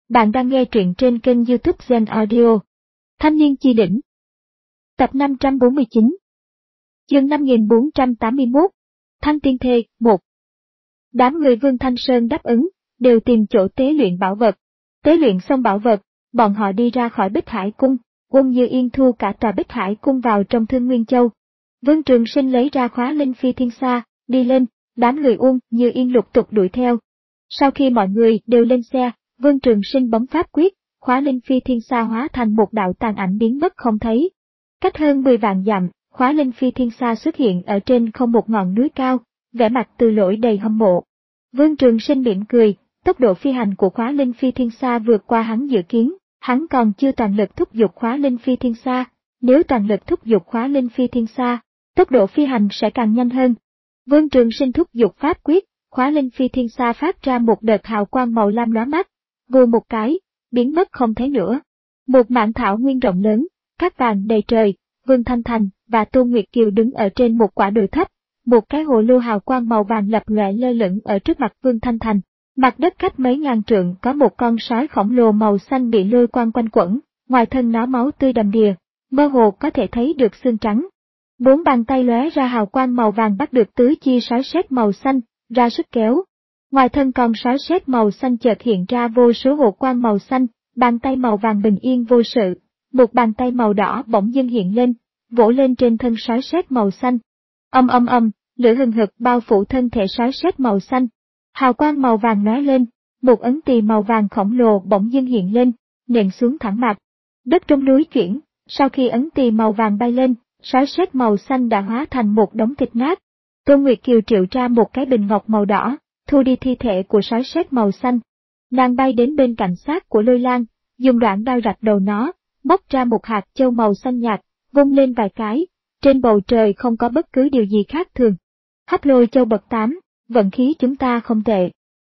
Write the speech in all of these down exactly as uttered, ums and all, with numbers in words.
Bạn đang nghe truyện trên kênh YouTube Zen Audio. Thanh niên chi đỉnh. Tập năm trăm bốn mươi chín. Chương năm nghìn bốn trăm tám mươi mốt. Thăng tiên thê, một. Đám người Vương Thanh Sơn đáp ứng, đều tìm chỗ tế luyện bảo vật. Tế luyện xong bảo vật, bọn họ đi ra khỏi Bích Hải Cung, Quân Như Yên thu cả tòa Bích Hải Cung vào trong Thương Nguyên Châu. Vương Trường Sinh lấy ra khóa linh phi thiên xa, đi lên, đám người Quân Như Yên lục tục đuổi theo. Sau khi mọi người đều lên xe, Vương Trường Sinh bấm pháp quyết, khóa linh phi thiên xa hóa thành một đạo tàn ảnh biến mất không thấy. Cách hơn mười vạn dặm, khóa linh phi thiên xa xuất hiện ở trên không một ngọn núi cao, vẻ mặt Từ Lỗi đầy hâm mộ. Vương Trường Sinh mỉm cười, tốc độ phi hành của khóa linh phi thiên xa vượt qua hắn dự kiến, hắn còn chưa toàn lực thúc giục khóa linh phi thiên xa, nếu toàn lực thúc giục khóa linh phi thiên xa, tốc độ phi hành sẽ càng nhanh hơn. Vương Trường Sinh thúc giục pháp quyết, khóa linh phi thiên xa phát ra một đợt hào quang màu lam lóa mắt, vù một cái, biến mất không thấy nữa. Một mảng thảo nguyên rộng lớn, cát vàng đầy trời, Vương Thanh Thành và Tô Nguyệt Kiều đứng ở trên một quả đồi thấp, một cái hồ lô hào quang màu vàng lập lòe lơ lửng ở trước mặt Vương Thanh Thành. Mặt đất cách mấy ngàn trượng có một con sói khổng lồ màu xanh bị lôi quang quanh quẩn, ngoài thân nó máu tươi đầm đìa, mơ hồ có thể thấy được xương trắng. Bốn bàn tay lóe ra hào quang màu vàng bắt được tứ chi sói sét màu xanh, ra sức kéo. Ngoài thân con sói sét màu xanh chợt hiện ra vô số hồ quang màu xanh, bàn tay màu vàng bình yên vô sự, một bàn tay màu đỏ bỗng dưng hiện lên, vỗ lên trên thân sói sét màu xanh. Âm âm âm, lửa hừng hực bao phủ thân thể sói sét màu xanh. Hào quang màu vàng lóe lên, một ấn tỳ màu vàng khổng lồ bỗng dưng hiện lên, nện xuống thẳng mặt. Đất trong núi chuyển, sau khi ấn tỳ màu vàng bay lên, sói sét màu xanh đã hóa thành một đống thịt nát. Tô Nguyệt Kiều triệu ra một cái bình ngọc màu đỏ, thu đi thi thể của sói sét màu xanh. Nàng bay đến bên cạnh xác của Lôi Lang, dùng đoạn đao rạch đầu nó, móc ra một hạt châu màu xanh nhạt, vung lên vài cái, trên bầu trời không có bất cứ điều gì khác thường. Hấp Lôi Châu bậc tám, vận khí chúng ta không tệ.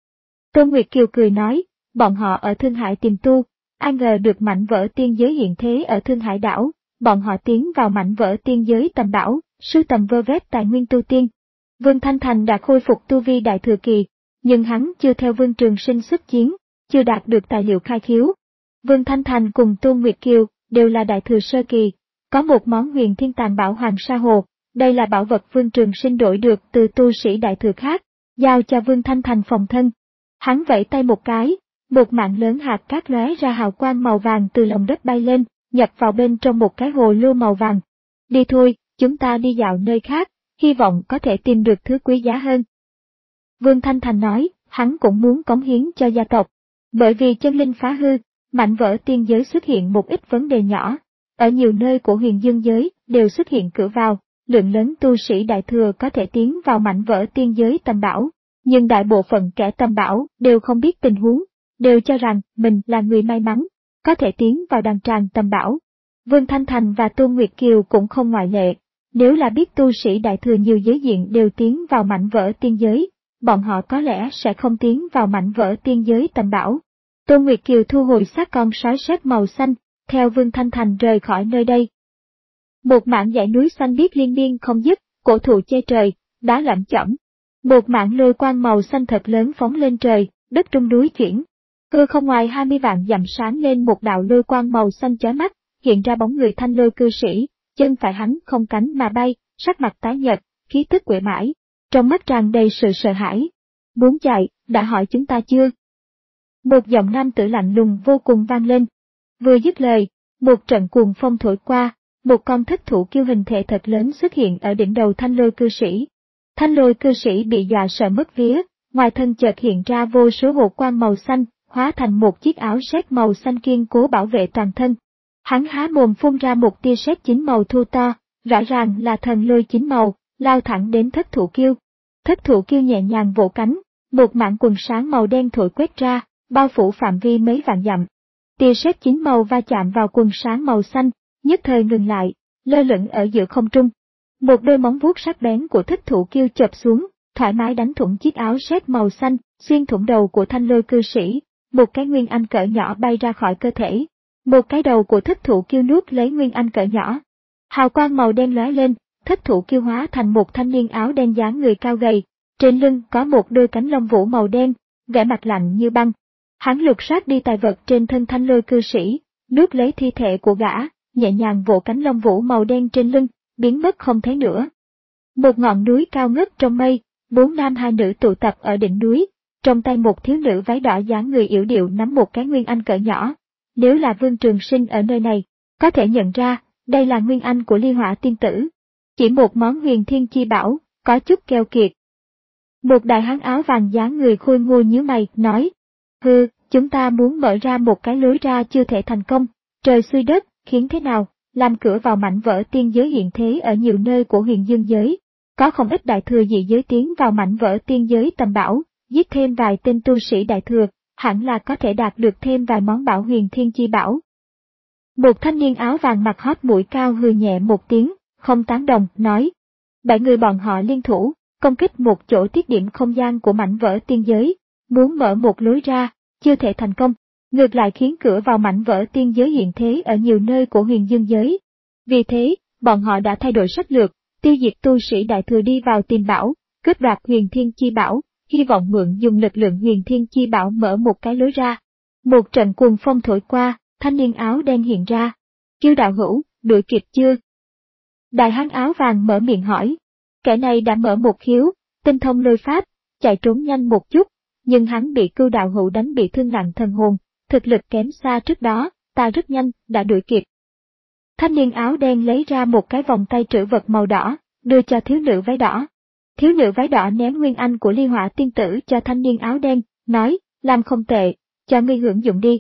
Tô Nguyệt Kiều cười nói, bọn họ ở Thương Hải tìm tu, ai ngờ được mảnh vỡ tiên giới hiện thế ở Thương Hải đảo, bọn họ tiến vào mảnh vỡ tiên giới tầm bảo, sưu tầm vơ vét tài nguyên tu tiên. Vương Thanh Thành đã khôi phục tu vi đại thừa kỳ, nhưng hắn chưa theo Vương Trường Sinh xuất chiến, chưa đạt được tài liệu khai khiếu. Vương Thanh Thành cùng Tô Nguyệt Kiều đều là đại thừa sơ kỳ, có một món huyền thiên tàn bảo Hoàng Sa Hồ, đây là bảo vật Vương Trường Sinh đổi được từ tu sĩ đại thừa khác, giao cho Vương Thanh Thành phòng thân. Hắn vẫy tay một cái, một mảng lớn hạt cát lóe ra hào quang màu vàng từ lòng đất bay lên, nhập vào bên trong một cái hồ lô màu vàng. Đi thôi, chúng ta đi dạo nơi khác, hy vọng có thể tìm được thứ quý giá hơn. Vương Thanh Thành nói, hắn cũng muốn cống hiến cho gia tộc. Bởi vì chân linh phá hư, mảnh vỡ tiên giới xuất hiện một ít vấn đề nhỏ. Ở nhiều nơi của huyền dương giới đều xuất hiện cửa vào, lượng lớn tu sĩ đại thừa có thể tiến vào mảnh vỡ tiên giới tầm bảo. Nhưng đại bộ phận kẻ tầm bảo đều không biết tình huống, đều cho rằng mình là người may mắn, có thể tiến vào đàn tràng tầm bảo. Vương Thanh Thành và Tô Nguyệt Kiều cũng không ngoại lệ. Nếu là biết tu sĩ đại thừa nhiều giới diện đều tiến vào mảnh vỡ tiên giới, bọn họ có lẽ sẽ không tiến vào mảnh vỡ tiên giới tầm bảo. Tô Nguyệt Kiều thu hồi xác con sói sét màu xanh, theo Vương Thanh Thành rời khỏi nơi đây. Một mảng dãy núi xanh biếc liên miên không dứt, cổ thụ che trời, đá lởm chởm. Một mảng lôi quang màu xanh thật lớn phóng lên trời, đất trung núi chuyển. Hư không ngoài hai mươi vạn dặm sáng lên một đạo lôi quang màu xanh chói mắt, hiện ra bóng người Thanh Lôi cư sĩ. Chân phải hắn không cánh mà bay, sắc mặt tái nhợt, khí tức uể mãi, trong mắt tràn đầy sự sợ hãi. Muốn chạy, đã hỏi chúng ta chưa? Một giọng nam tử lạnh lùng vô cùng vang lên. Vừa dứt lời, một trận cuồng phong thổi qua, một con thất thủ kiêu hình thể thật lớn xuất hiện ở đỉnh đầu Thanh Lôi cư sĩ. Thanh Lôi cư sĩ bị dọa sợ mất vía, ngoài thân chợt hiện ra vô số hồ quang màu xanh, hóa thành một chiếc áo sét màu xanh kiên cố bảo vệ toàn thân. Hắn há mồm phun ra một tia sét chín màu thu to, rõ ràng là thần lôi chín màu, lao thẳng đến thất thủ kiêu. Thất thủ kiêu nhẹ nhàng vỗ cánh, một mảng quần sáng màu đen thổi quét ra, bao phủ phạm vi mấy vạn dặm. Tia sét chín màu va chạm vào quần sáng màu xanh, nhất thời ngừng lại, lơ lửng ở giữa không trung. Một đôi móng vuốt sắc bén của thất thủ kiêu chộp xuống, thoải mái đánh thủng chiếc áo sét màu xanh, xuyên thủng đầu của Thanh Lôi cư sĩ, một cái nguyên anh cỡ nhỏ bay ra khỏi cơ thể. Một cái đầu của thất thủ kiêu nuốt lấy nguyên anh cỡ nhỏ. Hào quang màu đen lóe lên, thất thủ kiêu hóa thành một thanh niên áo đen dáng người cao gầy, trên lưng có một đôi cánh lông vũ màu đen, vẻ mặt lạnh như băng. Hắn lục soát đi tài vật trên thân Thanh Lôi cư sĩ, nuốt lấy thi thể của gã, nhẹ nhàng vỗ cánh lông vũ màu đen trên lưng, biến mất không thấy nữa. Một ngọn núi cao ngất trong mây, bốn nam hai nữ tụ tập ở đỉnh núi, trong tay một thiếu nữ váy đỏ dáng người yểu điệu nắm một cái nguyên anh cỡ nhỏ. Nếu là Vương Trường Sinh ở nơi này, có thể nhận ra, đây là nguyên anh của Ly Hỏa tiên tử. Chỉ một món huyền thiên chi bảo, có chút keo kiệt. Một đại hán áo vàng dáng người khôi ngô nhíu mày, nói, hừ, chúng ta muốn mở ra một cái lối ra chưa thể thành công, trời xuôi đất, khiến thế nào, làm cửa vào mảnh vỡ tiên giới hiện thế ở nhiều nơi của huyền dương giới. Có không ít đại thừa dị giới tiến vào mảnh vỡ tiên giới tầm bảo, giết thêm vài tên tu sĩ đại thừa, hẳn là có thể đạt được thêm vài món bảo huyền thiên chi bảo. Một thanh niên áo vàng mặt hót mũi cao hừ nhẹ một tiếng, không tán đồng, nói. Bảy người bọn họ liên thủ, công kích một chỗ tiết điểm không gian của mảnh vỡ tiên giới, muốn mở một lối ra, chưa thể thành công, ngược lại khiến cửa vào mảnh vỡ tiên giới hiện thế ở nhiều nơi của huyền dương giới. Vì thế, bọn họ đã thay đổi sách lược, tiêu diệt tu sĩ đại thừa đi vào tìm bảo, cướp đoạt huyền thiên chi bảo, hy vọng mượn dùng lực lượng huyền thiên chi bảo mở một cái lối ra. Một trận cuồng phong thổi qua, thanh niên áo đen hiện ra. Kiêu đạo hữu, đuổi kịp chưa? Đại hán áo vàng mở miệng hỏi. Kẻ này đã mở một khiếu, tinh thông lôi pháp, chạy trốn nhanh một chút, nhưng hắn bị Cưu đạo hữu đánh bị thương nặng thần hồn, thực lực kém xa trước đó, ta rất nhanh, đã đuổi kịp. Thanh niên áo đen lấy ra một cái vòng tay trữ vật màu đỏ, đưa cho thiếu nữ váy đỏ. Thiếu nữ váy đỏ ném nguyên anh của Ly Hỏa tiên tử cho thanh niên áo đen, nói, làm không tệ, cho ngươi hưởng dụng đi.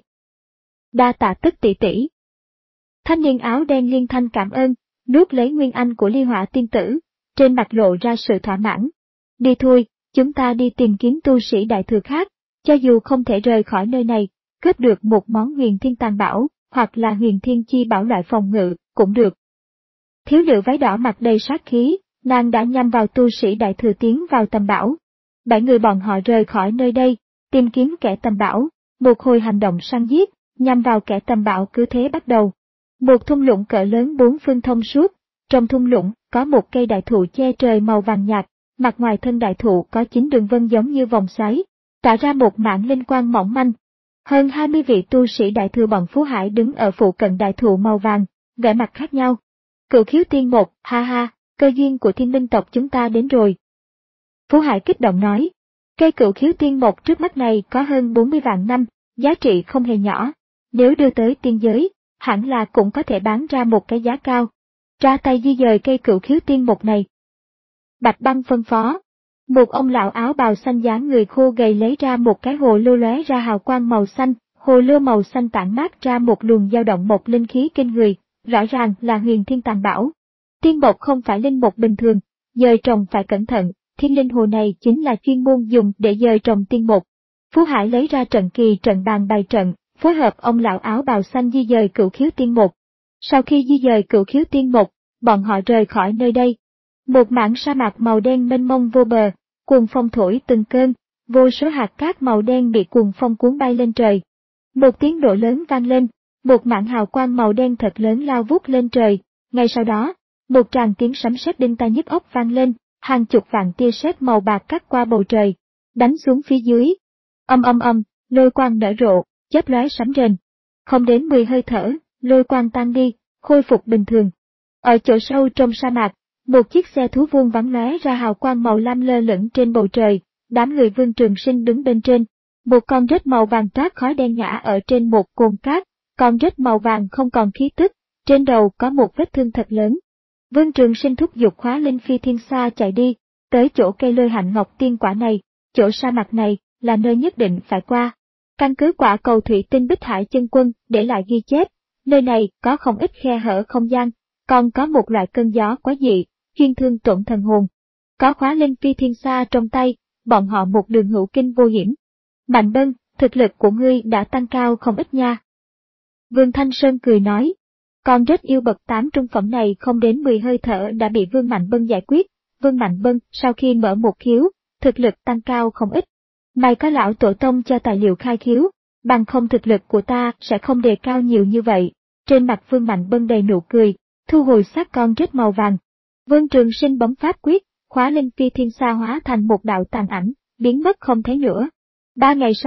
Đa tạ Tức tỷ tỷ. Thanh niên áo đen liên thanh cảm ơn, nuốt lấy nguyên anh của Ly Hỏa tiên tử, trên mặt lộ ra sự thỏa mãn. Đi thôi, chúng ta đi tìm kiếm tu sĩ đại thừa khác, cho dù không thể rời khỏi nơi này, cướp được một món huyền thiên tàn bảo, hoặc là huyền thiên chi bảo loại phòng ngự, cũng được. Thiếu nữ váy đỏ mặt đầy sát khí, nàng đã nhắm vào tu sĩ đại thừa tiến vào tầm bảo. Bảy người bọn họ rời khỏi nơi đây, tìm kiếm kẻ tầm bảo, một hồi hành động săn giết, nhằm vào kẻ tầm bảo cứ thế bắt đầu. Một thung lũng cỡ lớn bốn phương thông suốt, trong thung lũng có một cây đại thụ che trời màu vàng nhạt, mặt ngoài thân đại thụ có chín đường vân giống như vòng xoáy, tỏa ra một mảng linh quang mỏng manh. Hơn hai mươi vị tu sĩ đại thừa bọn Phú Hải đứng ở phụ cận đại thụ màu vàng, vẻ mặt khác nhau. Cửu khiếu tiên một, ha ha, cơ duyên của thiên minh tộc chúng ta đến rồi. Phú Hải kích động nói, cây cửu khiếu tiên một trước mắt này có hơn bốn mươi vạn năm, giá trị không hề nhỏ, nếu đưa tới tiên giới, hẳn là cũng có thể bán ra một cái giá cao. Ra tay di dời cây cửu khiếu tiên một này. Bạch Băng phân phó. Một ông lão áo bào xanh dáng người khô gầy lấy ra một cái hồ lô lóe ra hào quang màu xanh, hồ lô màu xanh tản mát ra một luồng dao động một linh khí kinh người, rõ ràng là huyền thiên tàn bảo. Tiên bột không phải linh bột bình thường, dời trồng phải cẩn thận, thiên linh hồ này chính là chuyên môn dùng để dời trồng tiên bột. Phú Hải lấy ra trận kỳ trận bàn bày trận, phối hợp ông lão áo bào xanh di dời cửu khiếu tiên một. Sau khi di dời cửu khiếu tiên một, bọn họ rời khỏi nơi đây. Một mảng sa mạc màu đen mênh mông vô bờ, cuồng phong thổi từng cơn, vô số hạt cát màu đen bị cuồng phong cuốn bay lên trời. Một tiếng nổ lớn vang lên, một mảng hào quang màu đen thật lớn lao vút lên trời, ngay sau đó, một tràng tiếng sấm sét đinh tai nhức óc vang lên, hàng chục vạn tia sét màu bạc cắt qua bầu trời, đánh xuống phía dưới. Âm âm âm, lôi quang nở rộ, chớp lóe sấm rền. Không đến mười hơi thở, lôi quang tan đi, khôi phục bình thường. Ở chỗ sâu trong sa mạc, một chiếc xe thú vuông vắn lóe ra hào quang màu lam lơ lửng trên bầu trời, đám người Vương Trường Sinh đứng bên trên. Một con rết màu vàng toát khói đen nhả ở trên một cồn cát, con rết màu vàng không còn khí tức, trên đầu có một vết thương thật lớn. Vương Trường Sinh thúc giục khóa linh phi thiên xa chạy đi, tới chỗ cây lôi hạnh ngọc tiên quả này, chỗ sa mạc này, là nơi nhất định phải qua. Căn cứ quả cầu thủy tinh Bích Hải chân quân để lại ghi chép, nơi này có không ít khe hở không gian, còn có một loại cơn gió quái dị, chuyên thương tổn thần hồn. Có khóa linh phi thiên xa trong tay, bọn họ một đường hữu kinh vô hiểm. Mạnh Bân, thực lực của ngươi đã tăng cao không ít nha. Vương Thanh Sơn cười nói, con rết yêu bậc tám trung phẩm này không đến mười hơi thở đã bị Vương Mạnh Bân giải quyết. Vương Mạnh Bân sau khi mở một khiếu, thực lực tăng cao không ít. May có lão tổ tông cho tài liệu khai khiếu, bằng không thực lực của ta sẽ không đề cao nhiều như vậy. Trên mặt Vương Mạnh Bân đầy nụ cười, thu hồi xác con rết màu vàng. Vương Trường Sinh bấm pháp quyết, khóa linh phi thiên sa hóa thành một đạo tàn ảnh, biến mất không thấy nữa. Ba ngày sau,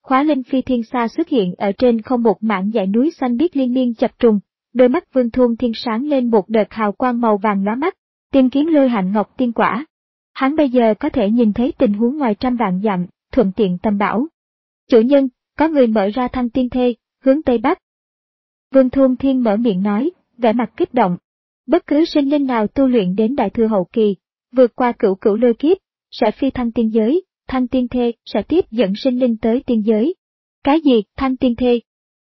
Khóa linh phi thiên xa xuất hiện ở trên không một mảng dãy núi xanh biếc liên miên chập trùng, đôi mắt Vương Thôn Thiên sáng lên một đợt hào quang màu vàng lóa mắt, tìm kiếm Lôi Hạnh Ngọc tiên quả. Hắn bây giờ có thể nhìn thấy tình huống ngoài trăm vạn dặm, thuận tiện tầm bảo. Chủ nhân, có người mở ra thăng tiên thê, hướng Tây Bắc. Vương Thôn Thiên mở miệng nói, vẻ mặt kích động. Bất cứ sinh linh nào tu luyện đến đại thừa hậu kỳ, vượt qua cửu cửu lôi kiếp, sẽ phi thăng tiên giới, thăng tiên thê sẽ tiếp dẫn sinh linh tới tiên giới. Cái gì, thăng tiên thê?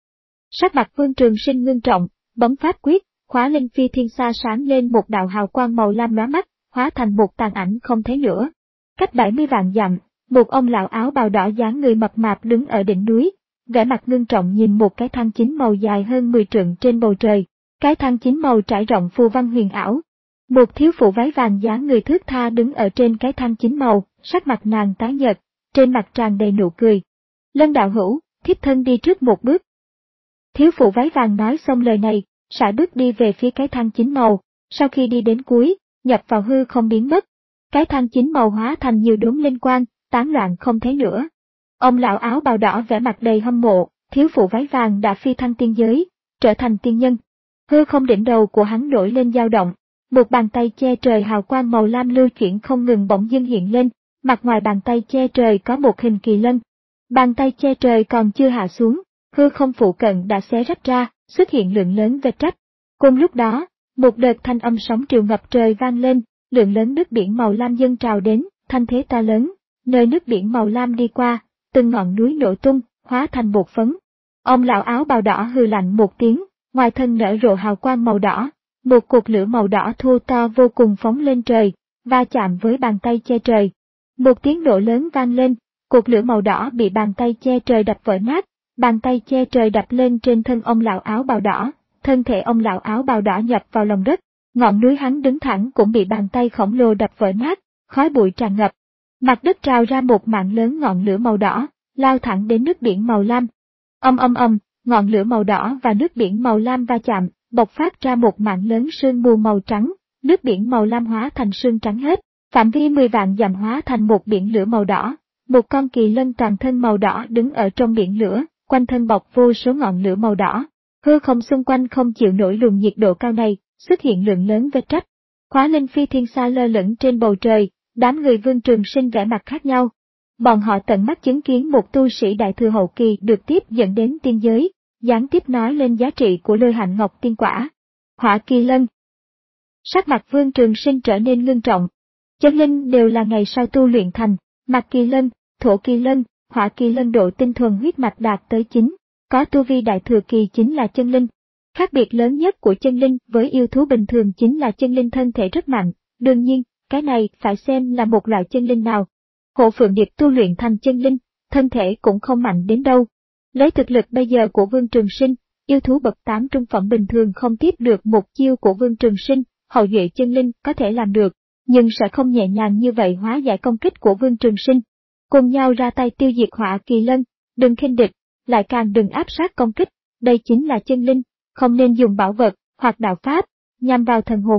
Sắc mặt Vương Trường Sinh ngưng trọng, bấm pháp quyết, khóa linh phi thiên xa sáng lên một đạo hào quang màu lam lóa mắt, hóa thành một tàn ảnh không thấy nữa. Cách bảy mươi vạn dặm, một ông lão áo bào đỏ dáng người mập mạp đứng ở đỉnh núi, vẻ mặt ngưng trọng nhìn một cái thang chín màu dài hơn mười trượng trên bầu trời. Cái thang chín màu trải rộng phù văn huyền ảo. Một thiếu phụ váy vàng dáng người thướt tha đứng ở trên cái thang chín màu, sắc mặt nàng tái nhợt, trên mặt tràn đầy nụ cười. Lân đạo hữu, thiếp thân đi trước một bước. Thiếu phụ váy vàng nói xong lời này, sải bước đi về phía cái thang chín màu, sau khi đi đến cuối, nhập vào hư không biến mất. Cái thang chín màu hóa thành nhiều đốm linh quang, tán loạn không thấy nữa. Ông lão áo bào đỏ vẻ mặt đầy hâm mộ, thiếu phụ váy vàng đã phi thăng tiên giới, trở thành tiên nhân. Hư không đỉnh đầu của hắn nổi lên dao động, một bàn tay che trời hào quang màu lam lưu chuyển không ngừng bỗng dưng hiện lên, mặt ngoài bàn tay che trời có một hình kỳ lân. Bàn tay che trời còn chưa hạ xuống, hư không phụ cận đã xé rách ra, xuất hiện lượng lớn vết rách. Cùng lúc đó, một đợt thanh âm sóng triều ngập trời vang lên, lượng lớn nước biển màu lam dâng trào đến, thanh thế to lớn, nơi nước biển màu lam đi qua, từng ngọn núi nổ tung, hóa thành bột phấn. Ông lão áo bào đỏ hừ lạnh một tiếng, ngoài thân nở rộ hào quang màu đỏ, một cột lửa màu đỏ thô to vô cùng phóng lên trời, va chạm với bàn tay che trời. Một tiếng nổ lớn vang lên, cột lửa màu đỏ bị bàn tay che trời đập vỡ nát, bàn tay che trời đập lên trên thân ông lão áo bào đỏ, thân thể ông lão áo bào đỏ nhập vào lòng đất, ngọn núi hắn đứng thẳng cũng bị bàn tay khổng lồ đập vỡ nát, khói bụi tràn ngập. Mặt đất trào ra một mảng lớn ngọn lửa màu đỏ, lao thẳng đến nước biển màu lam. Âm âm âm, ngọn lửa màu đỏ và nước biển màu lam va chạm, bộc phát ra một mảng lớn sương mù màu trắng, nước biển màu lam hóa thành sương trắng hết, phạm vi mười vạn dặm hóa thành một biển lửa màu đỏ. Một con kỳ lân toàn thân màu đỏ đứng ở trong biển lửa, quanh thân bọc vô số ngọn lửa màu đỏ. Hư không xung quanh không chịu nổi luồng nhiệt độ cao này, xuất hiện lượng lớn vết rách. Khóa linh phi thiên xa lơ lửng trên bầu trời, đám người Vương Trường Sinh vẻ mặt khác nhau. Bọn họ tận mắt chứng kiến một tu sĩ đại thừa hậu kỳ được tiếp dẫn đến tiên giới, gián tiếp nói lên giá trị của Lôi Hạnh Ngọc tiên quả. Hỏa kỳ lân. Sắc mặt Vương Trường Sinh trở nên ngưng trọng. Chân linh đều là ngày sau tu luyện thành, mặt kỳ lân, thổ kỳ lân, hỏa kỳ lân độ tinh thuần huyết mạch đạt tới chín, có tu vi đại thừa kỳ chính là chân linh. Khác biệt lớn nhất của chân linh với yêu thú bình thường chính là chân linh thân thể rất mạnh, đương nhiên, cái này phải xem là một loại chân linh nào. Hộ Phượng Điệp tu luyện thành chân linh, thân thể cũng không mạnh đến đâu. Lấy thực lực bây giờ của Vương Trường Sinh, yêu thú bậc tám trung phẩm bình thường không tiếp được một chiêu của Vương Trường Sinh, hậu duệ chân linh có thể làm được, nhưng sẽ không nhẹ nhàng như vậy hóa giải công kích của Vương Trường Sinh. Cùng nhau ra tay tiêu diệt hỏa kỳ lân, đừng khinh địch, lại càng đừng áp sát công kích, đây chính là chân linh, không nên dùng bảo vật hoặc đạo pháp nhằm vào thần hồn.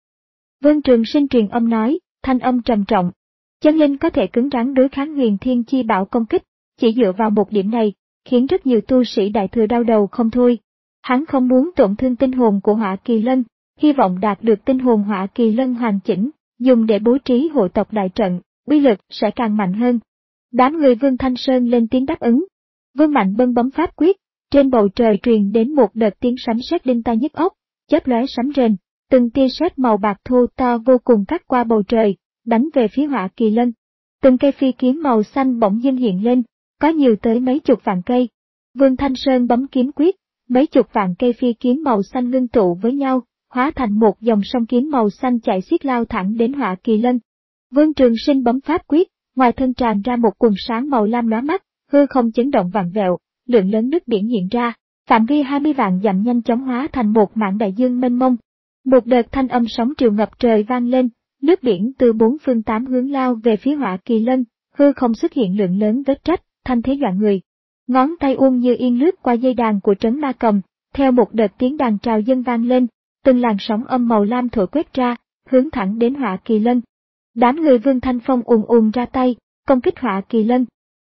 Vương Trường Sinh truyền âm nói, thanh âm trầm trọng. Chân linh có thể cứng rắn đối kháng huyền thiên chi bảo công kích, chỉ dựa vào một điểm này, khiến rất nhiều tu sĩ đại thừa đau đầu không thôi. Hắn không muốn tổn thương tinh hồn của hỏa kỳ lân, hy vọng đạt được tinh hồn hỏa kỳ lân hoàn chỉnh, dùng để bố trí hộ tộc đại trận, uy lực sẽ càng mạnh hơn. Đám người Vương Thanh Sơn lên tiếng đáp ứng. Vương Mạnh Bân bấm pháp quyết, trên bầu trời truyền đến một đợt tiếng sấm sét đinh tai nhức óc, chớp lóe sấm rền, từng tia sét màu bạc thô to vô cùng cắt qua bầu trời, đánh về phía hỏa kỳ lân. Từng cây phi kiếm màu xanh bỗng dưng hiện lên, có nhiều tới mấy chục vạn cây. Vương Thanh Sơn bấm kiếm quyết, mấy chục vạn cây phi kiếm màu xanh ngưng tụ với nhau, hóa thành một dòng sông kiếm màu xanh chảy xiết lao thẳng đến hỏa kỳ lân. Vương Trường Sinh bấm pháp quyết, ngoài thân tràn ra một quần sáng màu lam lóa mắt, hư không chấn động vặn vẹo, lượng lớn nước biển hiện ra, phạm vi hai mươi vạn dặm nhanh chóng hóa thành một mảng đại dương mênh mông. Một đợt thanh âm sóng triều ngập trời vang lên, nước biển từ bốn phương tám hướng lao về phía hỏa kỳ lân, hư không xuất hiện lượng lớn vết rách, thanh thế dọa người. Ngón tay Uông Như Yên lướt qua dây đàn của trấn ma cầm, theo một đợt tiếng đàn trào dâng vang lên, từng làn sóng âm màu lam thổi quét ra, hướng thẳng đến hỏa kỳ lân. Đám người Vương Thanh Phong ùn ùn ra tay, công kích hỏa kỳ lân.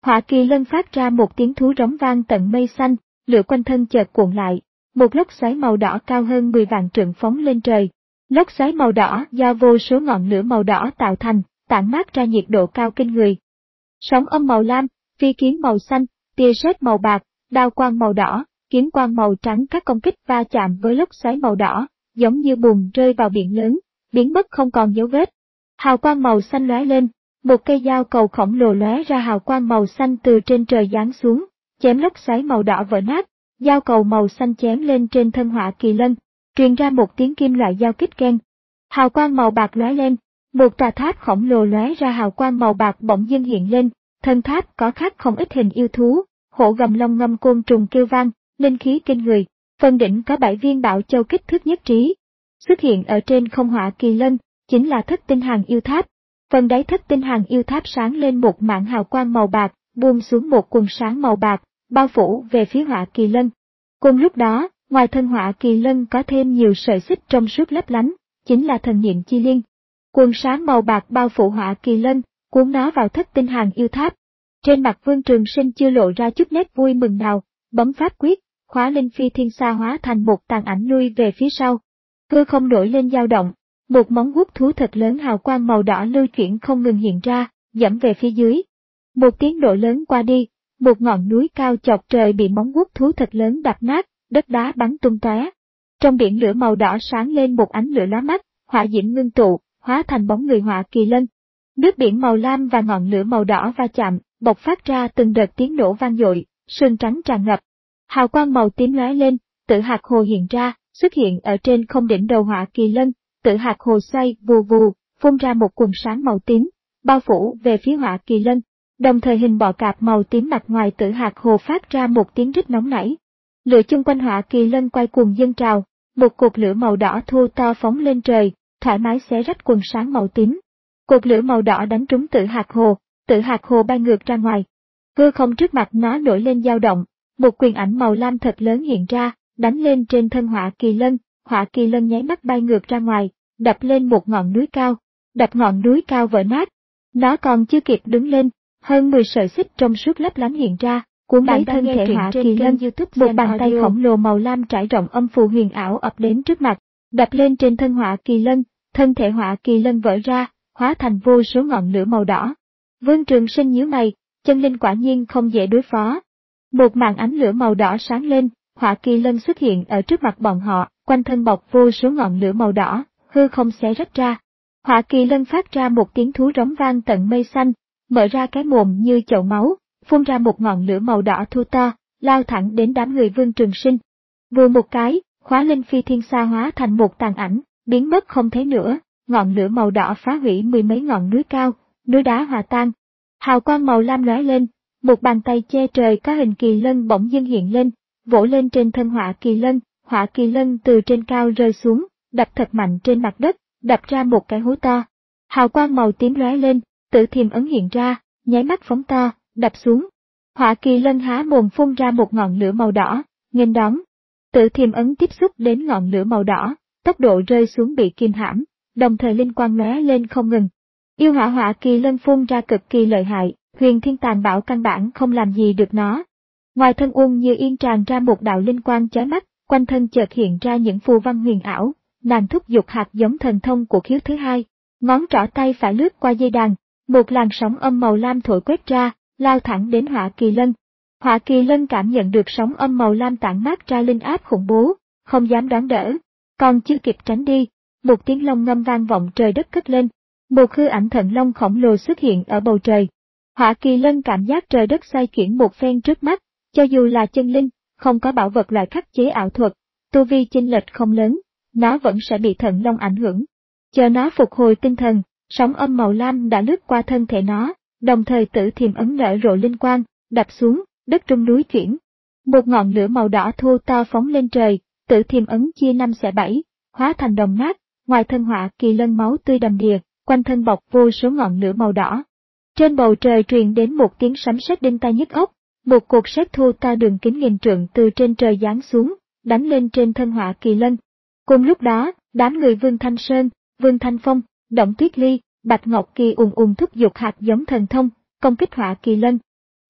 Hỏa kỳ lân phát ra một tiếng thú rống vang tận mây xanh, lửa quanh thân chợt cuộn lại, một lốc xoáy màu đỏ cao hơn mười vạn trượng phóng lên trời. Lốc xoáy màu đỏ do vô số ngọn lửa màu đỏ tạo thành, tản mát ra nhiệt độ cao kinh người. Sóng âm màu lam, phi kiếm màu xanh, tia sét màu bạc, đao quang màu đỏ, kiếm quang màu trắng các công kích va chạm với lốc xoáy màu đỏ, giống như bùn rơi vào biển lớn, biến mất không còn dấu vết. Hào quang màu xanh lóe lên, một cây dao cầu khổng lồ lóe ra hào quang màu xanh từ trên trời giáng xuống, chém lốc xoáy màu đỏ vỡ nát. Dao cầu màu xanh chém lên trên thân hỏa kỳ lân, truyền ra một tiếng kim loại giao kích keng. Hào quang màu bạc lóe lên, một tòa tháp khổng lồ lóe ra hào quang màu bạc bỗng dưng hiện lên, thân tháp có khắc không ít hình yêu thú, hổ gầm long ngâm côn trùng kêu vang, linh khí kinh người, phần đỉnh có bảy viên bảo châu kích thước nhất trí. Xuất hiện ở trên không hỏa kỳ lân, chính là thất tinh hàng yêu tháp. Phần đáy thất tinh hàng yêu tháp sáng lên một mảng hào quang màu bạc, buông xuống một quần sáng màu bạc, bao phủ về phía hỏa kỳ lân. Cùng lúc đó, ngoài thân hỏa kỳ lân có thêm nhiều sợi xích trong suốt lấp lánh, chính là thần niệm chi liên. Quần sáng màu bạc bao phủ hỏa kỳ lân, cuốn nó vào thất tinh hàng yêu tháp. Trên mặt Vương Trường Sinh chưa lộ ra chút nét vui mừng nào, bấm pháp quyết, khóa linh phi thiên sa hóa thành một tàn ảnh lui về phía sau. Hư không nổi lên dao động, một móng vuốt thú thật lớn hào quang màu đỏ lưu chuyển không ngừng hiện ra, dẫm về phía dưới. Một tiếng nổ lớn qua đi, một ngọn núi cao chọc trời bị móng vuốt thú thật lớn đập nát, đất đá bắn tung tóe. Trong biển lửa màu đỏ sáng lên một ánh lửa lóa mắt, hỏa diễm ngưng tụ, hóa thành bóng người hỏa kỳ lân. Nước biển màu lam và ngọn lửa màu đỏ va chạm, bộc phát ra từng đợt tiếng nổ vang dội, sương trắng tràn ngập. Hào quang màu tím lóe lên, Tử Hạc Hồ hiện ra, xuất hiện ở trên không đỉnh đầu hỏa kỳ lân. Tử Hạc Hồ xoay vù vù, phun ra một quần sáng màu tím, bao phủ về phía hỏa kỳ lân. Đồng thời hình bọ cạp màu tím mặt ngoài Tử Hạc Hồ phát ra một tiếng rít nóng nảy. Lửa chung quanh hỏa kỳ lân quay cuồng dâng trào, một cột lửa màu đỏ thô to phóng lên trời, thoải mái xé rách quần sáng màu tím. Cột lửa màu đỏ đánh trúng Tử Hạc Hồ, Tử Hạc Hồ bay ngược ra ngoài. Hư không trước mặt nó nổi lên dao động, một quyền ảnh màu lam thật lớn hiện ra, đánh lên trên thân hỏa kỳ lân, hỏa kỳ lân nháy mắt bay ngược ra ngoài, đập lên một ngọn núi cao, đập ngọn núi cao vỡ nát. Nó còn chưa kịp đứng lên, hơn mười sợi xích trong suốt lấp lánh hiện ra, cuốn lấy thân thể hỏa kỳ lân. Một bàn tay khổng lồ màu lam trải rộng âm phù huyền ảo ập đến trước mặt, đập lên trên thân hỏa kỳ lân, thân thể hỏa kỳ lân vỡ ra, hóa thành vô số ngọn lửa màu đỏ. Vương Trường Sinh nhíu mày, chân linh quả nhiên không dễ đối phó. Một màn ánh lửa màu đỏ sáng lên, hỏa kỳ lân xuất hiện ở trước mặt bọn họ, quanh thân bọc vô số ngọn lửa màu đỏ, hư không xé rách ra. Hỏa kỳ lân phát ra một tiếng thú rống vang tận mây xanh, mở ra cái mồm như chậu máu, phun ra một ngọn lửa màu đỏ thu to, lao thẳng đến đám người Vương Trường Sinh. Vù một cái, khóa linh phi thiên sa hóa thành một tàn ảnh, biến mất không thấy nữa, ngọn lửa màu đỏ phá hủy mười mấy ngọn núi cao, núi đá hòa tan. Hào quang màu lam lóe lên, một bàn tay che trời có hình kỳ lân bỗng dưng hiện lên, vỗ lên trên thân hỏa kỳ lân, hỏa kỳ lân từ trên cao rơi xuống, đập thật mạnh trên mặt đất, đập ra một cái hố to. Hào quang màu tím lóe lên, Tử Thiềm ấn hiện ra, nháy mắt phóng to, đập xuống. Hỏa kỳ lân há mồm phun ra một ngọn lửa màu đỏ, nghênh đón. Tử Thiềm ấn tiếp xúc đến ngọn lửa màu đỏ, tốc độ rơi xuống bị kìm hãm, đồng thời linh quang lóe lên không ngừng. Yêu hỏa hỏa kỳ lân phun ra cực kỳ lợi hại, Huyền Thiên Tàn Bảo căn bản không làm gì được nó. Ngoài thân Uông Như Yên tràn ra một đạo linh quang chói mắt, quanh thân chợt hiện ra những phù văn huyền ảo, nàng thúc giục hạt giống thần thông của khiếu thứ hai, ngón trỏ tay phải lướt qua dây đàn, một làn sóng âm màu lam thổi quét ra, lao thẳng đến hỏa kỳ lân. Hỏa kỳ lân cảm nhận được sóng âm màu lam tản mát ra linh áp khủng bố, không dám đón đỡ, còn chưa kịp tránh đi, một tiếng long ngâm vang vọng trời đất cất lên, một hư ảnh thần long khổng lồ xuất hiện ở bầu trời. Hỏa kỳ lân cảm giác trời đất xoay chuyển một phen trước mắt, cho dù là chân linh, không có bảo vật loại khắc chế ảo thuật, tu vi chênh lệch không lớn, nó vẫn sẽ bị thần long ảnh hưởng. Chờ nó phục hồi tinh thần, sóng âm màu lam đã lướt qua thân thể nó, đồng thời Tử Thiềm ấn nở rộ linh quang, đập xuống, đất rung núi chuyển. Một ngọn lửa màu đỏ thô to phóng lên trời, Tử Thiềm ấn chia năm xẻ bảy, hóa thành đồng nát, ngoài thân hỏa kỳ lân máu tươi đầm đìa, quanh thân bọc vô số ngọn lửa màu đỏ. Trên bầu trời truyền đến một tiếng sấm sét đinh tai nhức óc, một cột sét thô to đường kính nghìn trượng từ trên trời giáng xuống, đánh lên trên thân hỏa kỳ lân. Cùng lúc đó, đám người Vương Thanh Sơn, Vương Thanh Phong, Động Tuyết Ly, Bạch Ngọc Kỳ ùn ùn thúc giục hạt giống thần thông, công kích hỏa kỳ lân.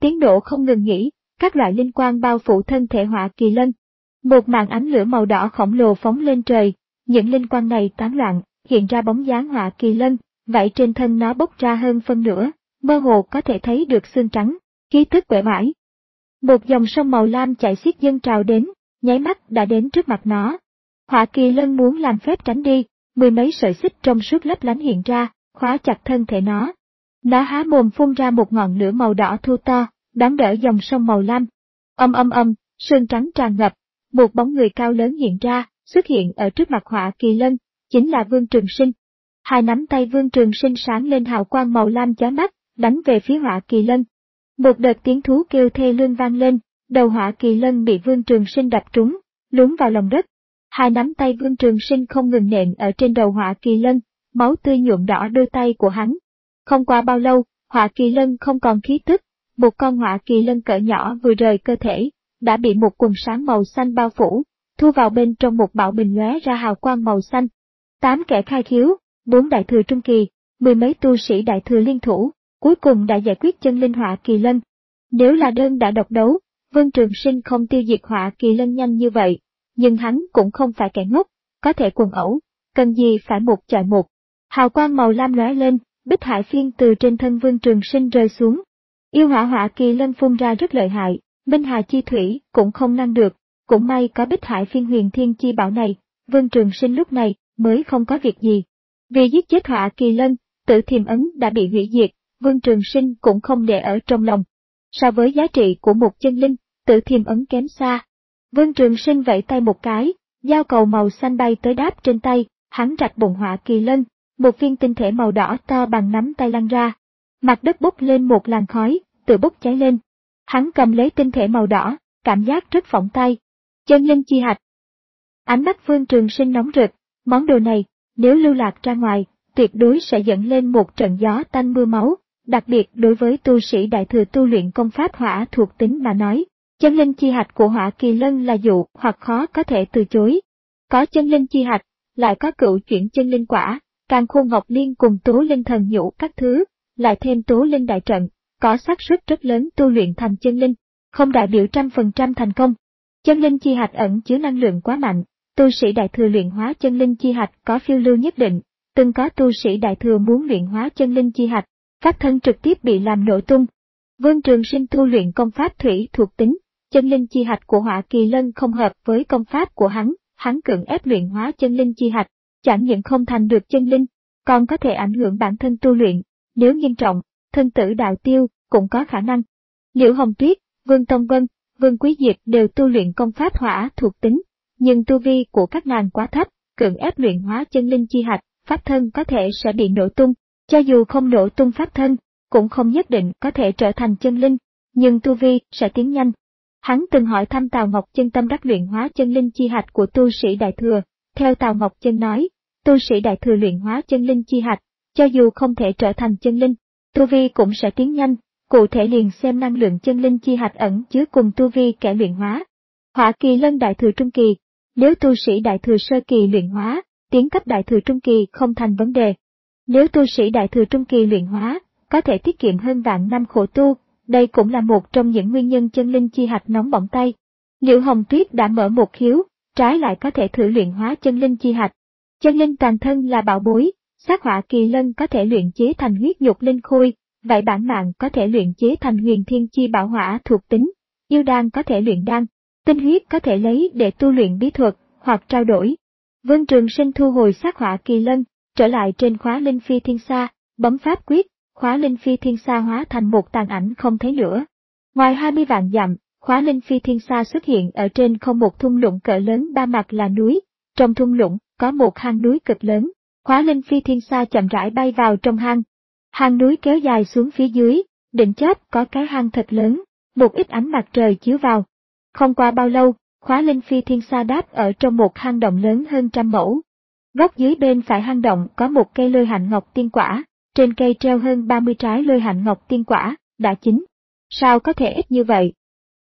tiếng nổ không ngừng nghỉ, các loại linh quang bao phủ thân thể Hỏa Kỳ Lân. Một màn ánh lửa màu đỏ khổng lồ phóng lên trời, những linh quang này tán loạn, hiện ra bóng dáng Hỏa Kỳ Lân, vảy trên thân nó bốc ra hơn phân nửa, mơ hồ có thể thấy được xương trắng, khí tức uể oải. Một dòng sông màu lam chảy xiết dâng trào đến, nháy mắt đã đến trước mặt nó. Hỏa Kỳ Lân muốn làm phép tránh đi, mười mấy sợi xích trong suốt lấp lánh hiện ra, khóa chặt thân thể nó. Nó há mồm phun ra một ngọn lửa màu đỏ thô to, đón đỡ dòng sông màu lam. Âm âm âm, sương trắng tràn ngập, một bóng người cao lớn hiện ra, xuất hiện ở trước mặt Hỏa Kỳ Lân, chính là Vương Trường Sinh. Hai nắm tay Vương Trường Sinh sáng lên hào quang màu lam chói mắt, đánh về phía Hỏa Kỳ Lân. Một đợt tiếng thú kêu thê lương vang lên, đầu Hỏa Kỳ Lân bị Vương Trường Sinh đập trúng, lún vào lòng đất. Hai nắm tay Vương Trường Sinh không ngừng nện ở trên đầu Hỏa Kỳ Lân, máu tươi nhuộm đỏ đôi tay của hắn. Không qua bao lâu, Hỏa Kỳ Lân không còn khí tức, một con Hỏa Kỳ Lân cỡ nhỏ vừa rời cơ thể, đã bị một quần sáng màu xanh bao phủ, thu vào bên trong một bảo bình lóe ra hào quang màu xanh. Tám kẻ khai khiếu, bốn đại thừa trung kỳ, mười mấy tu sĩ đại thừa liên thủ, cuối cùng đã giải quyết chân linh Hỏa Kỳ Lân. Nếu là đơn đã độc đấu, Vương Trường Sinh không tiêu diệt Hỏa Kỳ Lân nhanh như vậy, nhưng hắn cũng không phải kẻ ngốc, có thể quần ẩu, cần gì phải một chọi một. Hào quang màu lam lóe lên, Bích Hải Phiên từ trên thân Vương Trường Sinh rơi xuống. Yêu hỏa Hỏa Kỳ Lân phun ra rất lợi hại, Minh Hà Chi Thủy cũng không ngăn được, cũng may có Bích Hải Phiên Huyền Thiên Chi Bảo này, Vương Trường Sinh lúc này mới không có việc gì. Vì giết chết Hỏa Kỳ Lân, Tử Thiềm Ấn đã bị hủy diệt, Vương Trường Sinh cũng không để ở trong lòng. So với giá trị của một chân linh, Tử Thiềm Ấn kém xa. Vương Trường Sinh vẫy tay một cái, dao cầu màu xanh bay tới đáp trên tay, hắn rạch bụng Hỏa Kỳ Lân, một viên tinh thể màu đỏ to bằng nắm tay lăn ra. Mặt đất bốc lên một làn khói, tự bốc cháy lên. Hắn cầm lấy tinh thể màu đỏ, cảm giác rất phỏng tay. Chân linh chi hạch. Ánh mắt Vương Trường Sinh nóng rực, món đồ này, nếu lưu lạc ra ngoài, tuyệt đối sẽ dẫn lên một trận gió tanh mưa máu, đặc biệt đối với tu sĩ đại thừa tu luyện công pháp hỏa thuộc tính mà nói. Chân linh chi hạch của Hỏa Kỳ Lân là dụ hoặc khó có thể từ chối. Có chân linh chi hạch, lại có cựu chuyển chân linh quả, Càn Khôn Ngọc Liên cùng Tố Linh Thần Nhũ các thứ, lại thêm Tố Linh đại trận, có xác suất rất lớn tu luyện thành chân linh, không đại biểu trăm phần trăm thành công. Chân linh chi hạch ẩn chứa năng lượng quá mạnh, tu sĩ đại thừa luyện hóa chân linh chi hạch có phiêu lưu nhất định, từng có tu sĩ đại thừa muốn luyện hóa chân linh chi hạch, pháp thân trực tiếp bị làm nổ tung. Vương Trường Sinh tu luyện công pháp thủy thuộc tính, chân linh chi hạch của Hỏa Kỳ Lân không hợp với công pháp của hắn, hắn cưỡng ép luyện hóa chân linh chi hạch, chẳng những không thành được chân linh, còn có thể ảnh hưởng bản thân tu luyện, nếu nghiêm trọng, thân tử đạo tiêu cũng có khả năng. Liễu Hồng Tuyết, Vương Tông Vân, Vương Quý Diệp đều tu luyện công pháp hỏa thuộc tính, nhưng tu vi của các nàng quá thấp, cưỡng ép luyện hóa chân linh chi hạch, pháp thân có thể sẽ bị nổ tung, cho dù không nổ tung pháp thân, cũng không nhất định có thể trở thành chân linh, nhưng tu vi sẽ tiến nhanh. Hắn từng hỏi thăm Tào Ngọc Chân tâm đắc luyện hóa chân linh chi hạch của tu sĩ đại thừa, theo Tào Ngọc Chân nói, tu sĩ đại thừa luyện hóa chân linh chi hạch, cho dù không thể trở thành chân linh, tu vi cũng sẽ tiến nhanh, cụ thể liền xem năng lượng chân linh chi hạch ẩn chứa cùng tu vi kẻ luyện hóa. Hỏa Kỳ Lân đại thừa trung kỳ, nếu tu sĩ đại thừa sơ kỳ luyện hóa, tiến cấp đại thừa trung kỳ không thành vấn đề. Nếu tu sĩ đại thừa trung kỳ luyện hóa, có thể tiết kiệm hơn vạn năm khổ tu, đây cũng là một trong những nguyên nhân chân linh chi hạch nóng bỏng tay. Liễu Hồng Tuyết đã mở một khiếu, trái lại có thể thử luyện hóa chân linh chi hạch. Chân linh toàn thân là bảo bối, xác Hỏa Kỳ Lân có thể luyện chế thành huyết nhục linh khôi, vậy bản mạng có thể luyện chế thành huyền thiên chi bảo hỏa thuộc tính, yêu đan có thể luyện đan, tinh huyết có thể lấy để tu luyện bí thuật, hoặc trao đổi. Vương Trường Sinh thu hồi xác Hỏa Kỳ Lân, trở lại trên khóa linh phi thiên sa, bấm pháp quyết, khóa linh phi thiên sa hóa thành một tàn ảnh không thấy nữa. Ngoài hai mươi vạn dặm, khóa linh phi thiên sa xuất hiện ở trên không một thung lũng cỡ lớn ba mặt là núi, trong thung lũng có một hang núi cực lớn, khóa linh phi thiên sa chậm rãi bay vào trong hang. Hang núi kéo dài xuống phía dưới, đỉnh chóp có cái hang thật lớn, một ít ánh mặt trời chiếu vào. Không qua bao lâu, khóa linh phi thiên sa đáp ở trong một hang động lớn hơn trăm mẫu. Góc dưới bên phải hang động có một cây lôi hạnh ngọc tiên quả, trên cây treo hơn ba mươi trái lôi hạnh ngọc tiên quả, đã chín. Sao có thể ít như vậy?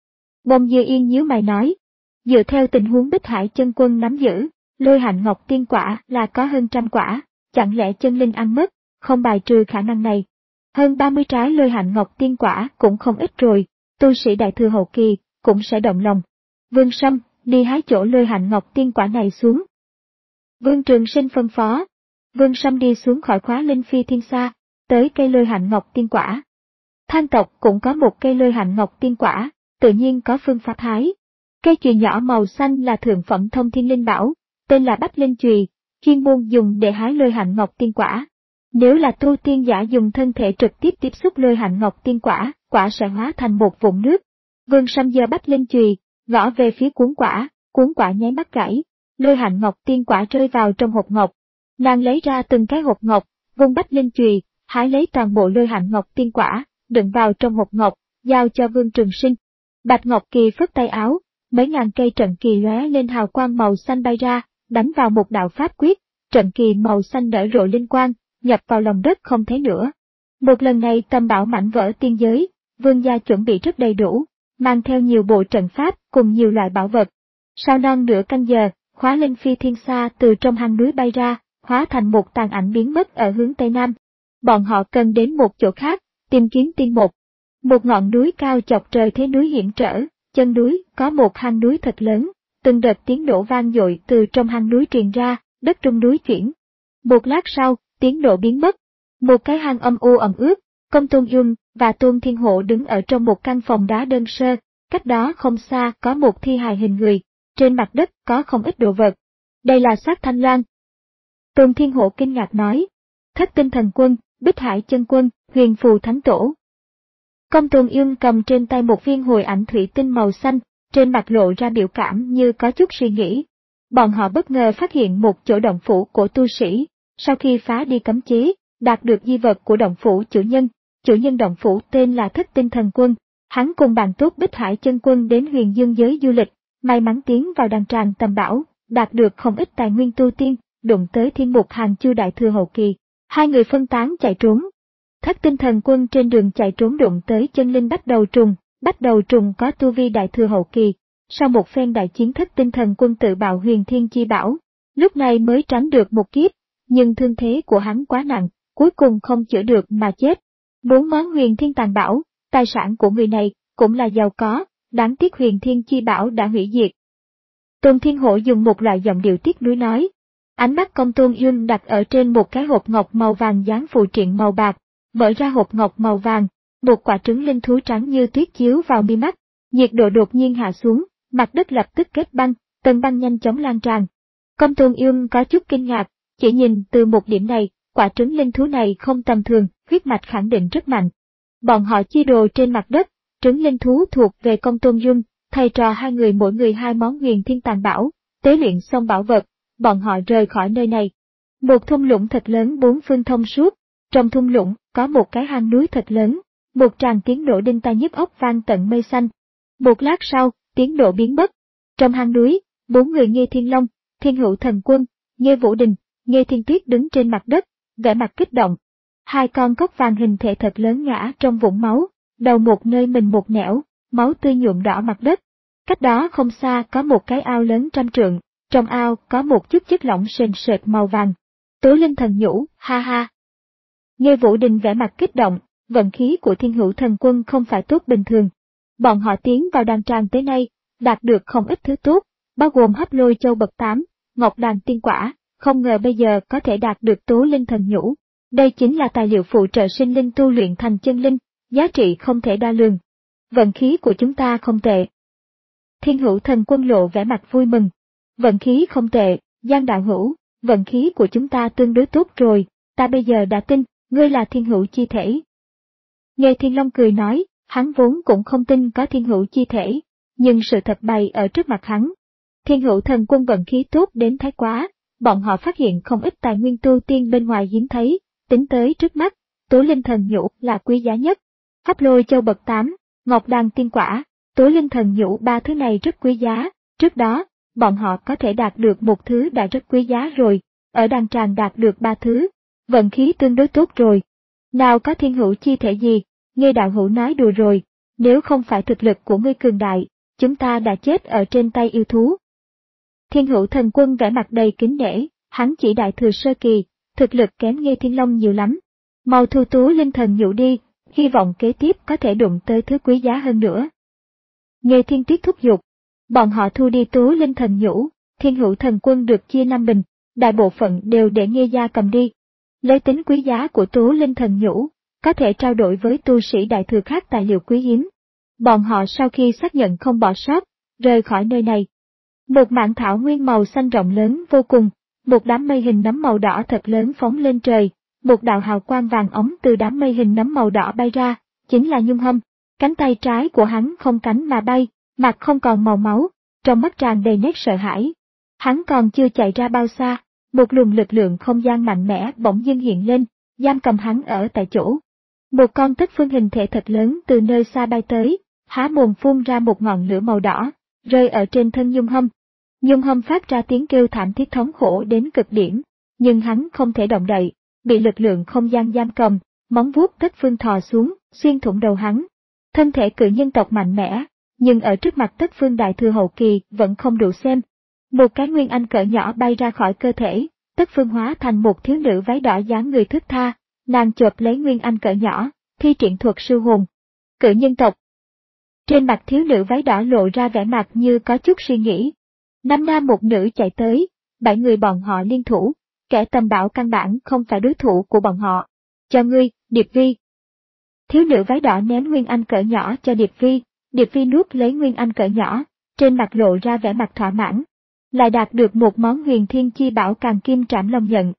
Bông Dư Yên nhíu mày nói, dựa theo tình huống Bích Hải chân quân nắm giữ, lôi hạnh ngọc tiên quả là có hơn trăm quả, chẳng lẽ chân linh ăn mất, không bài trừ khả năng này. Hơn ba mươi trái Lôi Hạnh Ngọc Tiên Quả cũng không ít rồi, tu sĩ đại thừa hậu kỳ cũng sẽ động lòng. Vương Sâm, đi hái chỗ Lôi Hạnh Ngọc Tiên Quả này xuống. Vương Trường Sinh phân phó. Vương Sâm đi xuống khỏi Khóa Linh Phi Thiên Sa, tới cây Lôi Hạnh Ngọc Tiên Quả. Than tộc cũng có một cây Lôi Hạnh Ngọc Tiên Quả, tự nhiên có phương pháp hái. Cây chùy nhỏ màu xanh là thượng phẩm thông thiên linh bảo, tên là Bách Linh Chùy, chuyên môn dùng để hái Lôi Hạnh Ngọc Tiên Quả. Nếu là tu tiên giả dùng thân thể trực tiếp tiếp xúc Lôi Hạnh Ngọc Tiên Quả, quả sẽ hóa thành một vũng nước. Vương Sâm giơ Bách Linh Chùy, gõ về phía cuốn quả, cuốn quả nháy mắt gãy, Lôi Hạnh Ngọc Tiên Quả rơi vào trong hộp ngọc. Nàng lấy ra từng cái hộp ngọc, vung Bách Linh Chùy, hái lấy toàn bộ Lôi Hạnh Ngọc Tiên Quả, đựng vào trong hộp ngọc, giao cho Vương Trường Sinh. Bạch Ngọc Kỳ phất tay áo, mấy ngàn cây trận kỳ lóe lên hào quang màu xanh bay ra, đánh vào một đạo pháp quyết, trận kỳ màu xanh nở rộ linh quang, nhập vào lòng đất không thấy nữa. Một lần này tầm bảo mảnh vỡ tiên giới, Vương gia chuẩn bị rất đầy đủ, mang theo nhiều bộ trận pháp cùng nhiều loại bảo vật. Sau non nửa canh giờ, Khóa Linh Phi Thiên Sa từ trong hang núi bay ra, hóa thành một tàn ảnh biến mất ở hướng tây nam. Bọn họ cần đến một chỗ khác, tìm kiếm tiên một. Một ngọn núi cao chọc trời thế núi hiểm trở, chân núi có một hang núi thật lớn, từng đợt tiếng nổ vang dội từ trong hang núi truyền ra, đất trong núi chuyển. Một lát sau, tiếng nổ biến mất. Một cái hang âm u ẩm ướt, Công Tôn Dung và Tôn Thiên Hộ đứng ở trong một căn phòng đá đơn sơ, cách đó không xa có một thi hài hình người, trên mặt đất có không ít đồ vật. Đây là xác Thanh Loan. Tôn Thiên Hộ kinh ngạc nói, Thất Tinh Thần Quân, Bích Hải Chân Quân, Huyền Phù Thánh Tổ. Công Tôn Dung cầm trên tay một viên hồi ảnh thủy tinh màu xanh, trên mặt lộ ra biểu cảm như có chút suy nghĩ. Bọn họ bất ngờ phát hiện một chỗ động phủ của tu sĩ, sau khi phá đi cấm chế, đạt được di vật của động phủ chủ nhân. Chủ nhân động phủ tên là Thất Tinh Thần Quân, hắn cùng bạn tốt Bích Hải Chân Quân đến Huyền Dương giới du lịch, may mắn tiến vào đàn tràng tầm bảo, đạt được không ít tài nguyên tu tiên, đụng tới thiên mục Hàng Chu đại thừa hậu kỳ. Hai người phân tán chạy trốn. Thất Tinh Thần Quân trên đường chạy trốn đụng tới chân linh Bách Đầu Trùng, Bách Đầu Trùng có tu vi đại thừa hậu kỳ. Sau một phen đại chiến, Thất Tinh Thần Quân tự bạo Huyền Thiên Chi Bảo, lúc này mới tránh được một kiếp, nhưng thương thế của hắn quá nặng, cuối cùng không chữa được mà chết. Bốn món Huyền Thiên Tàn Bảo, tài sản của người này cũng là giàu có, đáng tiếc Huyền Thiên Chi Bảo đã hủy diệt. Tôn Thiên Hộ dùng một loại giọng điệu tiếc nuối nói. Ánh mắt Công Tôn Dung đặt ở trên một cái hộp ngọc màu vàng dán phù triện màu bạc, mở ra hộp ngọc màu vàng, một quả trứng linh thú trắng như tuyết chiếu vào mi mắt, nhiệt độ đột nhiên hạ xuống, mặt đất lập tức kết băng, tầng băng nhanh chóng lan tràn. Công Tôn Dung có chút kinh ngạc, chỉ nhìn từ một điểm này, quả trứng linh thú này không tầm thường, huyết mạch khẳng định rất mạnh. Bọn họ chia đồ trên mặt đất, trứng linh thú thuộc về Công Tôn Dung, thầy trò hai người mỗi người hai món Huyền Thiên Tàn Bảo, tế luyện xong bảo vật, bọn họ rời khỏi nơi này. Một thung lũng thật lớn bốn phương thông suốt, trong thung lũng có một cái hang núi thật lớn, một tràng tiếng nổ đinh tai nhức óc vang tận mây xanh. Một lát sau, tiếng nổ biến mất. Trong hang núi, bốn người Nghê Thiên Long, Thiên Hữu Thần Quân, Nghê Vũ Đình, Nghê Thiên Tuyết đứng trên mặt đất, vẻ mặt kích động. Hai con cóc vàng hình thể thật lớn ngã trong vũng máu, đầu một nơi mình một nẻo, máu tươi nhuộm đỏ mặt đất. Cách đó không xa có một cái ao lớn trăm trượng, trong ao có một chút chất lỏng sền sệt màu vàng. Tố Linh Thần nhủ, ha ha. Nghê Vũ Đình vẻ mặt kích động, vận khí của Thiên Hữu Thần Quân không phải tốt bình thường. Bọn họ tiến vào đàn tràng tới nay, đạt được không ít thứ tốt, bao gồm Hấp Lôi Châu bậc tám, Ngọc Đàn Tiên Quả, không ngờ bây giờ có thể đạt được Tố Linh Thần nhũ. Đây chính là tài liệu phụ trợ sinh linh tu luyện thành chân linh, giá trị không thể đo lường. Vận khí của chúng ta không tệ. Thiên Hữu Thần Quân lộ vẻ mặt vui mừng. Vận khí không tệ, Giang đạo hữu, vận khí của chúng ta tương đối tốt rồi, ta bây giờ đã tin, ngươi là thiên hữu chi thể. Nghê Thiên Long cười nói, hắn vốn cũng không tin có thiên hữu chi thể, nhưng sự thật bày ở trước mặt hắn. Thiên Hữu Thần Quân vận khí tốt đến thái quá, bọn họ phát hiện không ít tài nguyên tu tiên bên ngoài hiếm thấy, tính tới trước mắt, Tố Linh Thần nhũ là quý giá nhất. Hấp Lôi Châu bậc tám, Ngọc Đàn Tiên Quả, Tố Linh Thần nhũ ba thứ này rất quý giá, trước đó, bọn họ có thể đạt được một thứ đã rất quý giá rồi, ở đàn tràng đạt được ba thứ, vận khí tương đối tốt rồi. Nào có thiên hữu chi thể gì, Nghê đạo hữu nói đùa rồi, nếu không phải thực lực của ngươi cường đại, chúng ta đã chết ở trên tay yêu thú. Thiên Hữu Thần Quân vẻ mặt đầy kính nể, hắn chỉ đại thừa sơ kỳ, thực lực kém Nghê Thiên Long nhiều lắm. Mau thu Tú Linh Thần Nhũ đi, hy vọng kế tiếp có thể đụng tới thứ quý giá hơn nữa. Nghe Thiên Tuyết thúc giục, bọn họ thu đi Tú Linh Thần Nhũ, Thiên Hữu Thần Quân được chia năm bình, đại bộ phận đều để Nghê Gia cầm đi. Lấy tính quý giá của Tú Linh Thần Nhũ, có thể trao đổi với tu sĩ đại thừa khác tài liệu quý hiếm. Bọn họ sau khi xác nhận không bỏ sót, rời khỏi nơi này. Một mảng thảo nguyên màu xanh rộng lớn vô cùng, một đám mây hình nấm màu đỏ thật lớn phóng lên trời, một đạo hào quang vàng óng từ đám mây hình nấm màu đỏ bay ra, chính là Nhung Hâm. Cánh tay trái của hắn không cánh mà bay, mặt không còn màu máu, trong mắt tràn đầy nét sợ hãi. Hắn còn chưa chạy ra bao xa, một luồng lực lượng không gian mạnh mẽ bỗng dưng hiện lên, giam cầm hắn ở tại chỗ. Một con tất phương hình thể thật lớn từ nơi xa bay tới, há mồm phun ra một ngọn lửa màu đỏ, rơi ở trên thân Nhung Hâm. Nhung Hâm phát ra tiếng kêu thảm thiết thống khổ đến cực điểm, nhưng hắn không thể động đậy, bị lực lượng không gian giam cầm, móng vuốt tất phương thò xuống, xuyên thủng đầu hắn. Thân thể cự nhân tộc mạnh mẽ, nhưng ở trước mặt tất phương đại thừa hậu kỳ vẫn không đủ xem. Một cái nguyên anh cỡ nhỏ bay ra khỏi cơ thể, tất phương hóa thành một thiếu nữ váy đỏ dáng người thướt tha, nàng chộp lấy nguyên anh cỡ nhỏ, thi triển thuật siêu hồn. Cự nhân tộc. Trên mặt thiếu nữ váy đỏ lộ ra vẻ mặt như có chút suy nghĩ. Năm nam một nữ chạy tới, bảy người bọn họ liên thủ, kẻ tầm bảo căn bản không phải đối thủ của bọn họ. Cho ngươi, Điệp Vi. Thiếu nữ váy đỏ ném nguyên anh cỡ nhỏ cho Điệp Vi, Điệp Vi nuốt lấy nguyên anh cỡ nhỏ, trên mặt lộ ra vẻ mặt thỏa mãn. Lại đạt được một món huyền thiên chi bảo càng kim trảm long nhận.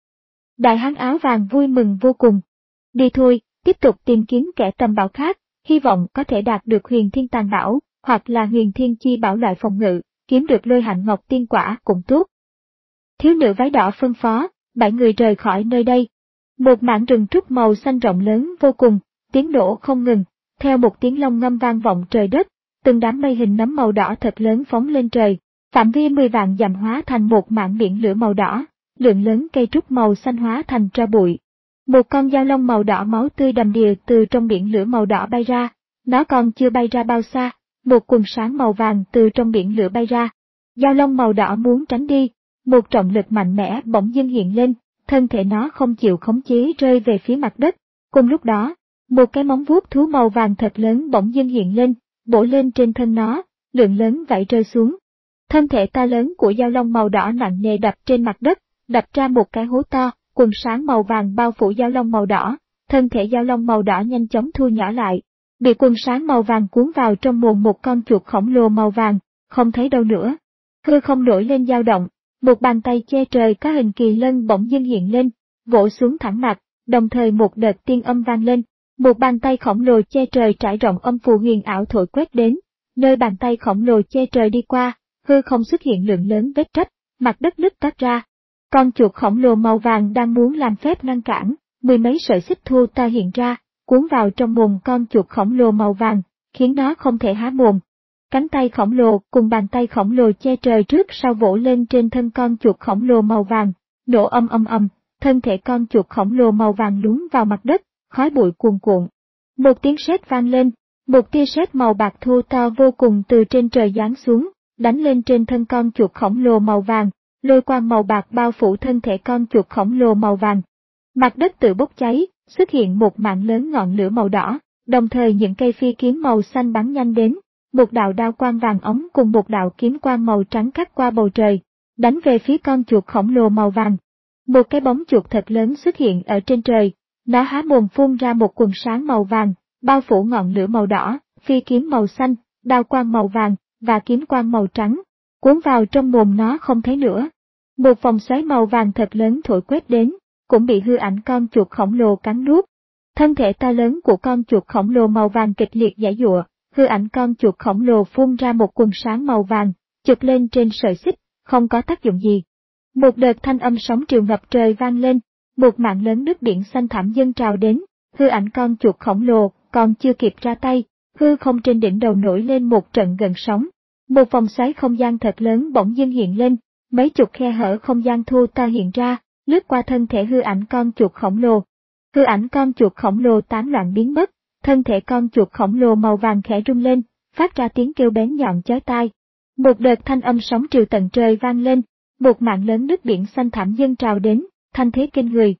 Đại hán áo vàng vui mừng vô cùng. Đi thôi, tiếp tục tìm kiếm kẻ tầm bảo khác, hy vọng có thể đạt được huyền thiên tàn bảo, hoặc là huyền thiên chi bảo loại phòng ngự, kiếm được lôi hạnh ngọc tiên quả cũng tốt. Thiếu nữ váy đỏ phân phó, bảy người rời khỏi nơi đây. Một mảng rừng trúc màu xanh rộng lớn vô cùng, tiếng nổ không ngừng, theo một tiếng long ngâm vang vọng trời đất, từng đám mây hình nấm màu đỏ thật lớn phóng lên trời, phạm vi mười vạn dặm hóa thành một mảng biển lửa màu đỏ, lượng lớn cây trúc màu xanh hóa thành tro bụi. Một con dao long màu đỏ máu tươi đầm đìa từ trong biển lửa màu đỏ bay ra, nó còn chưa bay ra bao xa, một quần sáng màu vàng từ trong biển lửa bay ra. Dao long màu đỏ muốn tránh đi, một trọng lực mạnh mẽ bỗng dưng hiện lên, thân thể nó không chịu khống chế rơi về phía mặt đất. Cùng lúc đó, một cái móng vuốt thú màu vàng thật lớn bỗng dưng hiện lên, bổ lên trên thân nó, lượng lớn vảy rơi xuống. Thân thể to lớn của dao long màu đỏ nặng nề đập trên mặt đất, đập ra một cái hố to, quần sáng màu vàng bao phủ dao long màu đỏ, thân thể dao long màu đỏ nhanh chóng thu nhỏ lại, bị quần sáng màu vàng cuốn vào trong mồm một con chuột khổng lồ màu vàng, không thấy đâu nữa. Hư không nổi lên dao động, một bàn tay che trời có hình kỳ lân bỗng dưng hiện lên, vỗ xuống thẳng mặt, đồng thời một đợt tiên âm vang lên, một bàn tay khổng lồ che trời trải rộng âm phù huyền ảo thổi quét đến, nơi bàn tay khổng lồ che trời đi qua, hư không xuất hiện lượng lớn vết rách, mặt đất nứt toát ra. Con chuột khổng lồ màu vàng đang muốn làm phép ngăn cản, mười mấy sợi xích thô to hiện ra, cuốn vào trong mồm con chuột khổng lồ màu vàng, khiến nó không thể há mồm. Cánh tay khổng lồ cùng bàn tay khổng lồ che trời trước sau vỗ lên trên thân con chuột khổng lồ màu vàng, nổ âm âm âm, thân thể con chuột khổng lồ màu vàng lún vào mặt đất, khói bụi cuồn cuộn. Một tiếng sét vang lên, một tia sét màu bạc thô to vô cùng từ trên trời giáng xuống, đánh lên trên thân con chuột khổng lồ màu vàng, lôi quang màu bạc bao phủ thân thể con chuột khổng lồ màu vàng. Mặt đất tự bốc cháy, xuất hiện một mảng lớn ngọn lửa màu đỏ, đồng thời những cây phi kiếm màu xanh bắn nhanh đến, một đạo đao quang vàng ống cùng một đạo kiếm quang màu trắng cắt qua bầu trời, đánh về phía con chuột khổng lồ màu vàng. Một cái bóng chuột thật lớn xuất hiện ở trên trời, nó há mồm phun ra một quần sáng màu vàng, bao phủ ngọn lửa màu đỏ, phi kiếm màu xanh, đao quang màu vàng và kiếm quang màu trắng, cuốn vào trong mồm nó không thấy nữa. Một vòng xoáy màu vàng thật lớn thổi quét đến, cũng bị hư ảnh con chuột khổng lồ cắn nuốt. Thân thể to lớn của con chuột khổng lồ màu vàng kịch liệt giãy giụa, hư ảnh con chuột khổng lồ phun ra một quần sáng màu vàng, chụp lên trên sợi xích, không có tác dụng gì. Một đợt thanh âm sóng triều ngập trời vang lên, một mảng lớn nước biển xanh thẳm dâng trào đến, hư ảnh con chuột khổng lồ còn chưa kịp ra tay, hư không trên đỉnh đầu nổi lên một trận gần sóng. Một vòng xoáy không gian thật lớn bỗng dưng hiện lên, mấy chục khe hở không gian thô to hiện ra, lướt qua thân thể hư ảnh con chuột khổng lồ. Hư ảnh con chuột khổng lồ tán loạn biến mất, thân thể con chuột khổng lồ màu vàng khẽ rung lên, phát ra tiếng kêu bén nhọn chói tai. Một đợt thanh âm sóng triều tận trời vang lên, một mảng lớn nước biển xanh thẳm dâng trào đến, thanh thế kinh người.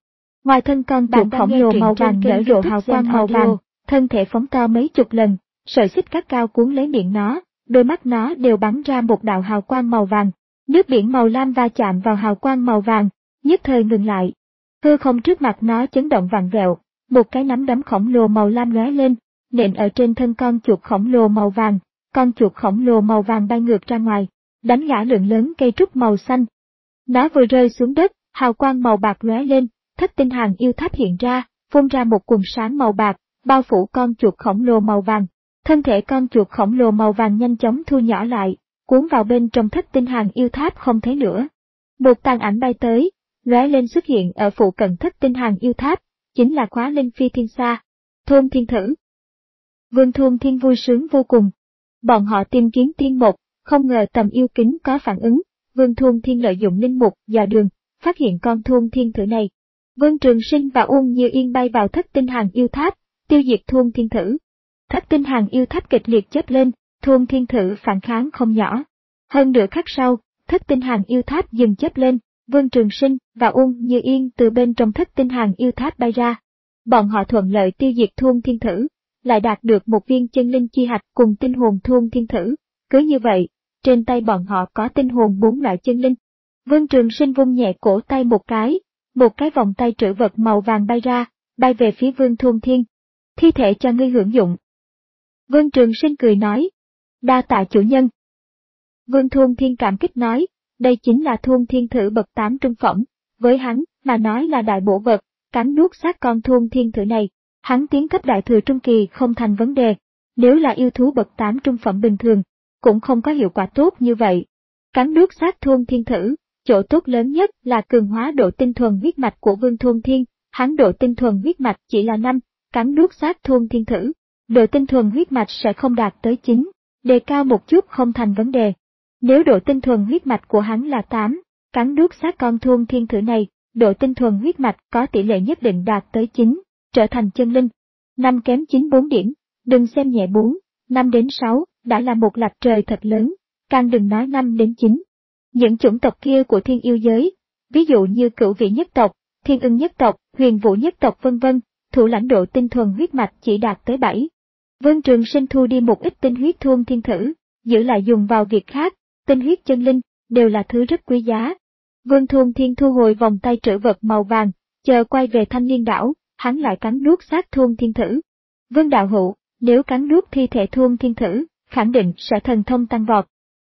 Ngoài thân con chuột khổng lồ màu vàng nở rộ hào quang màu vàng, thân thể phóng to mấy chục lần, sợi xích cát cao cuốn lấy miệng nó, đôi mắt nó đều bắn ra một đạo hào quang màu vàng. Nước biển màu lam va chạm vào hào quang màu vàng, nhất thời ngừng lại. Hư không trước mặt nó chấn động vặn vẹo, một cái nắm đấm khổng lồ màu lam lóe lên, nện ở trên thân con chuột khổng lồ màu vàng, con chuột khổng lồ màu vàng bay ngược ra ngoài, đánh ngã lượng lớn cây trúc màu xanh. Nó vừa rơi xuống đất, hào quang màu bạc lóe lên, thất tinh hàng yêu tháp hiện ra, phun ra một quầng sáng màu bạc, bao phủ con chuột khổng lồ màu vàng. Thân thể con chuột khổng lồ màu vàng nhanh chóng thu nhỏ lại, cuốn vào bên trong thất tinh hàng yêu tháp không thấy nữa. Một tàn ảnh bay tới, lóe lên xuất hiện ở phụ cận thất tinh hàng yêu tháp, chính là Khóa Linh Phi Thiên Sa. Thôn Thiên Thử. Vương Thôn Thiên vui sướng vô cùng. Bọn họ tìm kiếm tiên mục, không ngờ tầm yêu kính có phản ứng. Vương Thôn Thiên lợi dụng linh mục dò đường, phát hiện con Thôn Thiên Thử này. Vương Trường Sinh và Uông Như Yên bay vào thất tinh hàng yêu tháp, tiêu diệt Thôn Thiên Thử. Thất tinh hàng yêu tháp kịch liệt chớp lên, Thôn Thiên Thử phản kháng không nhỏ. Hơn nửa khắc sau, thất tinh hàng yêu tháp dừng chớp lên, Vương Trường Sinh và Uông Như Yên từ bên trong thất tinh hàng yêu tháp bay ra. Bọn họ thuận lợi tiêu diệt Thôn Thiên Thử, lại đạt được một viên chân linh chi hạch cùng tinh hồn Thôn Thiên Thử. Cứ như vậy, trên tay bọn họ có tinh hồn bốn loại chân linh. Vương Trường Sinh vung nhẹ cổ tay một cái, một cái vòng tay trữ vật màu vàng bay ra, bay về phía Vương Thôn Thiên. Thi thể cho ngươi hưởng dụng. Vương Trường Sinh cười nói. Đa tạ chủ nhân. Vương Thôn Thiên cảm kích nói, đây chính là Thôn Thiên Thử bậc tám trung phẩm, với hắn mà nói là đại bổ vật, cắn nuốt xác con Thôn Thiên Thử này, hắn tiến cấp đại thừa trung kỳ không thành vấn đề, nếu là yêu thú bậc tám trung phẩm bình thường, cũng không có hiệu quả tốt như vậy. Cắn nuốt xác Thôn Thiên Thử, chỗ tốt lớn nhất là cường hóa độ tinh thuần huyết mạch của Vương Thôn Thiên, hắn độ tinh thuần huyết mạch chỉ là năm, cắn nuốt xác Thôn Thiên Thử, độ tinh thuần huyết mạch sẽ không đạt tới chín, đề cao một chút không thành vấn đề. Nếu độ tinh thuần huyết mạch của hắn là tám, cắn nuốt xác con Thôn Thiên Thử này, độ tinh thuần huyết mạch có tỷ lệ nhất định đạt tới chín, trở thành chân linh. năm kém chín bốn điểm, đừng xem nhẹ bốn, năm đến sáu, đã là một lệch trời thật lớn, càng đừng nói năm đến chín. Những chủng tộc kia của thiên yêu giới, ví dụ như Cửu Vị nhất tộc, Thiên Ưng nhất tộc, Huyền Vũ nhất tộc vân vân, thủ lãnh độ tinh thuần huyết mạch chỉ đạt tới bảy. Vương Trường Sinh thu đi một ít tinh huyết Thôn Thiên Thử, giữ lại dùng vào việc khác, tinh huyết chân linh, đều là thứ rất quý giá. Vương Thôn Thiên thu hồi vòng tay trữ vật màu vàng, chờ quay về Thanh Liên đảo, hắn lại cắn nuốt xác Thôn Thiên Thử. Vương đạo hữu, nếu cắn nuốt thi thể Thôn Thiên Thử, khẳng định sẽ thần thông tăng vọt.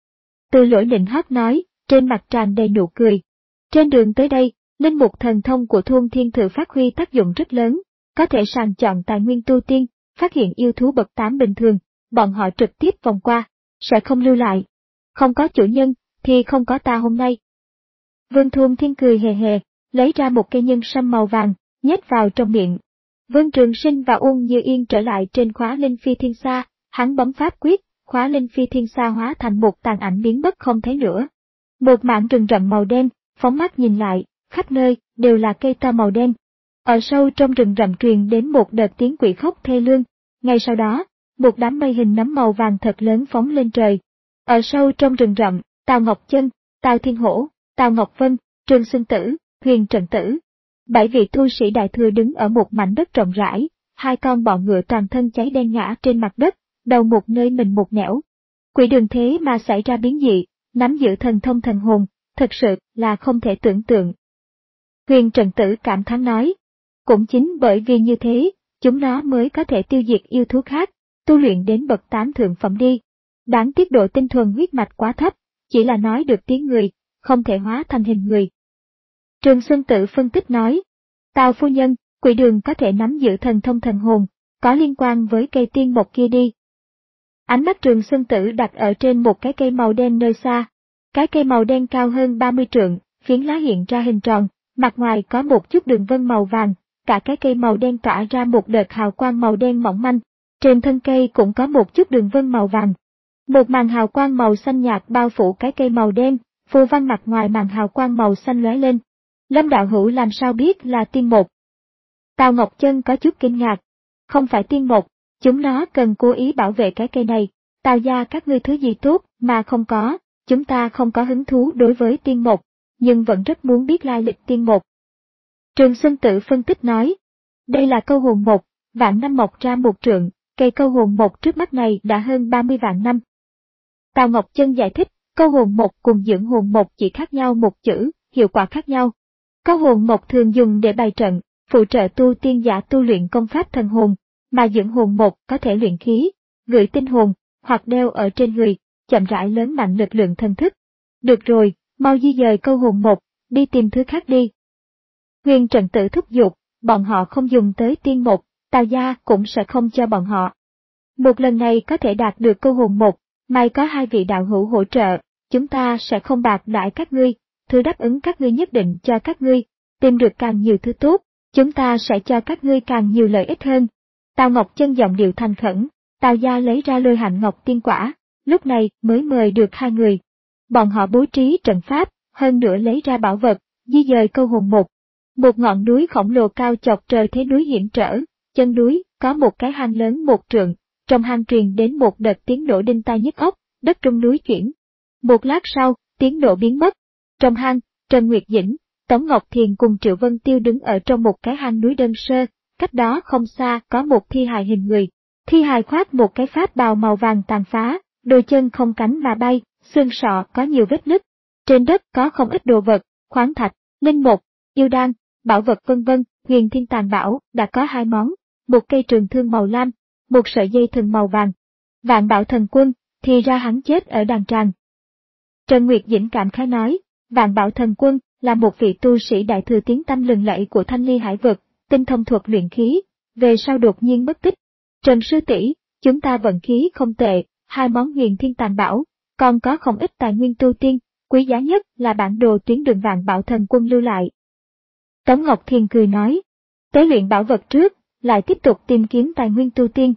Từ Lỗi Nịnh hót nói, trên mặt tràn đầy nụ cười. Trên đường tới đây, linh mục thần thông của Thôn Thiên Thử phát huy tác dụng rất lớn, có thể sàng chọn tài nguyên tu tiên, phát hiện yêu thú bậc tám bình thường, bọn họ trực tiếp vòng qua, sẽ không lưu lại. Không có chủ nhân, thì không có ta hôm nay. Vương Thôn Thiên cười hề hề, lấy ra một cây nhân sâm màu vàng, nhét vào trong miệng. Vương Trường Sinh và Uông Như Yên trở lại trên Khóa Linh Phi Thiên Sa, hắn bấm pháp quyết, Khóa Linh Phi Thiên Sa hóa thành một tàn ảnh biến mất không thấy nữa. Một mảng rừng rậm màu đen, phóng mắt nhìn lại, khắp nơi đều là cây to màu đen. Ở sâu trong rừng rậm truyền đến một đợt tiếng quỷ khóc thê lương. Ngay sau đó, một đám mây hình nấm màu vàng thật lớn phóng lên trời. Ở sâu trong rừng rậm, Tào Ngọc Chân, Tào Thiên Hổ, Tào Ngọc Vân, Trương Xuân Tử, Huyền Trần Tử, bảy vị tu sĩ đại thừa đứng ở một mảnh đất rộng rãi, hai con bọ ngựa toàn thân cháy đen ngã trên mặt đất, đầu một nơi mình một nẻo. Quỷ đường thế mà xảy ra biến dị, nắm giữ thần thông thần hồn, thật sự là không thể tưởng tượng. Huyền Trần Tử cảm thán nói, cũng chính bởi vì như thế, chúng nó mới có thể tiêu diệt yêu thú khác, tu luyện đến bậc tám thượng phẩm đi. Đáng tiếc độ tinh thuần huyết mạch quá thấp, chỉ là nói được tiếng người, không thể hóa thành hình người. Trường Xuân Tử phân tích nói, Tào phu nhân, quỷ đường có thể nắm giữ thần thông thần hồn, có liên quan với cây tiên mộc kia đi. Ánh mắt Trường Xuân Tử đặt ở trên một cái cây màu đen nơi xa. Cái cây màu đen cao hơn ba mươi trượng, phiến lá hiện ra hình tròn, mặt ngoài có một chút đường vân màu vàng, cả cái cây màu đen tỏa ra một đợt hào quang màu đen mỏng manh, trên thân cây cũng có một chút đường vân màu vàng. Một màn hào quang màu xanh nhạt bao phủ cái cây màu đen, phù văn mặt ngoài màn hào quang màu xanh lóe lên. Lâm đạo hữu làm sao biết là tiên mộc? Tào Ngọc Chân có chút kinh ngạc. Không phải tiên mộc, chúng nó cần cố ý bảo vệ cái cây này. Tào gia các ngươi thứ gì tốt mà không có, chúng ta không có hứng thú đối với tiên mộc, nhưng vẫn rất muốn biết lai lịch tiên mộc. Trường Xuân Tử phân tích nói, đây là câu hồn một, vạn năm mọc ra một trượng, cây câu hồn một trước mắt này đã hơn ba mươi vạn năm. Tào Ngọc Chân giải thích, câu hồn một cùng dưỡng hồn một chỉ khác nhau một chữ, hiệu quả khác nhau. Câu hồn một thường dùng để bày trận, phụ trợ tu tiên giả tu luyện công pháp thần hồn, mà dưỡng hồn một có thể luyện khí, gửi tinh hồn, hoặc đeo ở trên người, chậm rãi lớn mạnh lực lượng thần thức. Được rồi, mau di dời câu hồn một, đi tìm thứ khác đi. Huyền Trận Tử thúc giục, bọn họ không dùng tới tiên một, Tào gia cũng sẽ không cho bọn họ. Một lần này có thể đạt được câu hồn một, may có hai vị đạo hữu hỗ trợ, chúng ta sẽ không bạc đãi các ngươi, thứ đáp ứng các ngươi nhất định cho các ngươi, tìm được càng nhiều thứ tốt, chúng ta sẽ cho các ngươi càng nhiều lợi ích hơn. Tào Ngọc Chân giọng điệu thành khẩn, Tào gia lấy ra Lôi Hạnh Ngọc tiên quả, lúc này mới mời được hai người. Bọn họ bố trí trận pháp, hơn nữa lấy ra bảo vật, di dời câu hồn một. Một ngọn núi khổng lồ cao chọc trời thế núi hiểm trở, chân núi có một cái hang lớn một trượng, trong hang truyền đến một đợt tiếng nổ đinh tai nhức óc, đất trong núi chuyển. Một lát sau, tiếng nổ biến mất. Trong hang, Trần Nguyệt Dĩnh, Tống Ngọc Thiền cùng Triệu Vân Tiêu đứng ở trong một cái hang núi đơn sơ, cách đó không xa có một thi hài hình người. Thi hài khoác một cái pháp bào màu vàng tàn phá, đôi chân không cánh mà bay, xương sọ có nhiều vết nứt. Trên đất có không ít đồ vật, khoáng thạch, linh mục, yêu đan, bảo vật vân vân. Huyền Thiên Tàn Bảo đã có hai món, một cây trường thương màu lam, một sợi dây thừng màu vàng. Vạn Bảo Thần Quân, thì ra hắn chết ở đàn tràng. Trần Nguyệt Dĩnh cảm khái nói, Vạn Bảo Thần Quân là một vị tu sĩ đại thừa tiếng tăm lừng lẫy của Thanh Ly Hải vực, tinh thông thuật luyện khí, về sau đột nhiên mất tích. Trần sư tỷ, chúng ta vận khí không tệ, hai món Huyền Thiên Tàn Bảo, còn có không ít tài nguyên tu tiên, quý giá nhất là bản đồ tuyến đường Vạn Bảo Thần Quân lưu lại. Tống Ngọc Thiền cười nói, tế luyện bảo vật trước, lại tiếp tục tìm kiếm tài nguyên tu tiên.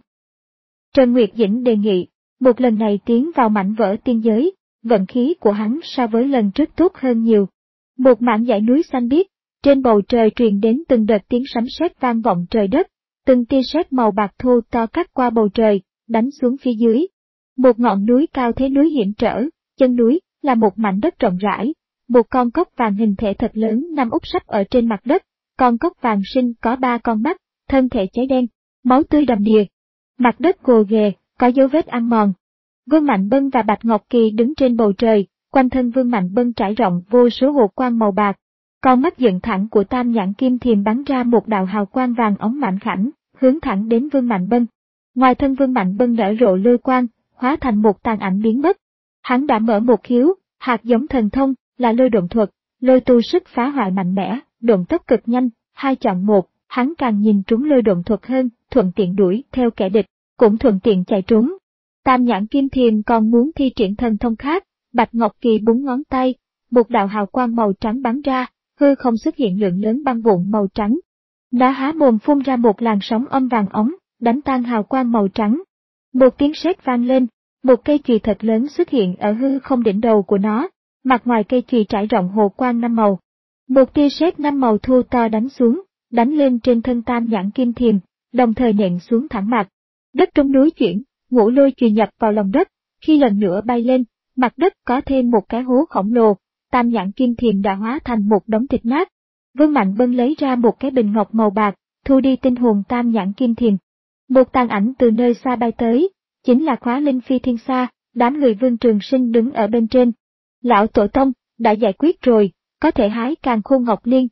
Trần Nguyệt Dĩnh đề nghị, một lần này tiến vào mảnh vỡ tiên giới, vận khí của hắn so với lần trước tốt hơn nhiều. Một mảng dãy núi xanh biếc, trên bầu trời truyền đến từng đợt tiếng sấm sét vang vọng trời đất, từng tia sét màu bạc thô to cắt qua bầu trời, đánh xuống phía dưới. Một ngọn núi cao thế núi hiểm trở, chân núi là một mảnh đất rộng rãi, một con cóc vàng hình thể thật lớn nằm úp sấp ở trên mặt đất, con cóc vàng sinh có ba con mắt, thân thể cháy đen, máu tươi đầm đìa. Mặt đất gồ ghề, có dấu vết ăn mòn. Vương Mạnh Bân và Bạch Ngọc Kỳ đứng trên bầu trời, quanh thân Vương Mạnh Bân trải rộng vô số hồ quang màu bạc. Con mắt dựng thẳng của Tam Nhãn Kim Thiềm bắn ra một đạo hào quang vàng óng mảnh khảnh, hướng thẳng đến Vương Mạnh Bân. Ngoài thân Vương Mạnh Bân nở rộ lôi quang, hóa thành một tàn ảnh biến mất. Hắn đã mở một khiếu, hạt giống thần thông, là lôi độn thuật, lôi tu sức phá hoại mạnh mẽ, độn tốc cực nhanh, hai chọn một, hắn càng nhìn trúng lôi độn thuật hơn, thuận tiện đuổi theo kẻ địch, cũng thuận tiện chạy trốn. Tam Nhãn Kim Thiềm còn muốn thi triển thần thông khác, Bạch Ngọc Kỳ búng ngón tay, một đạo hào quang màu trắng bắn ra, hư không xuất hiện lượng lớn băng vụn màu trắng. Nó há mồm phun ra một làn sóng âm vàng ống, đánh tan hào quang màu trắng. Một tiếng sét vang lên, một cây chùy thật lớn xuất hiện ở hư không đỉnh đầu của nó, mặt ngoài cây chùy trải rộng hồ quang năm màu. Một tia sét năm màu thô to đánh xuống, đánh lên trên thân Tam Nhãn Kim Thiềm, đồng thời nện xuống thẳng mặt. Đất trong núi chuyển, ngũ lôi chùy nhập vào lòng đất, khi lần nữa bay lên, mặt đất có thêm một cái hố khổng lồ, Tam Nhãn Kim Thiềm đã hóa thành một đống thịt nát. Vương Mạnh Bân lấy ra một cái bình ngọc màu bạc, thu đi tinh hồn Tam Nhãn Kim Thiềm. Một tàn ảnh từ nơi xa bay tới, chính là Khóa Linh Phi Thiên Sa, đám người Vương Trường Sinh đứng ở bên trên. Lão Tổ Tông, đã giải quyết rồi, có thể hái Càn Khôn Ngọc Liên.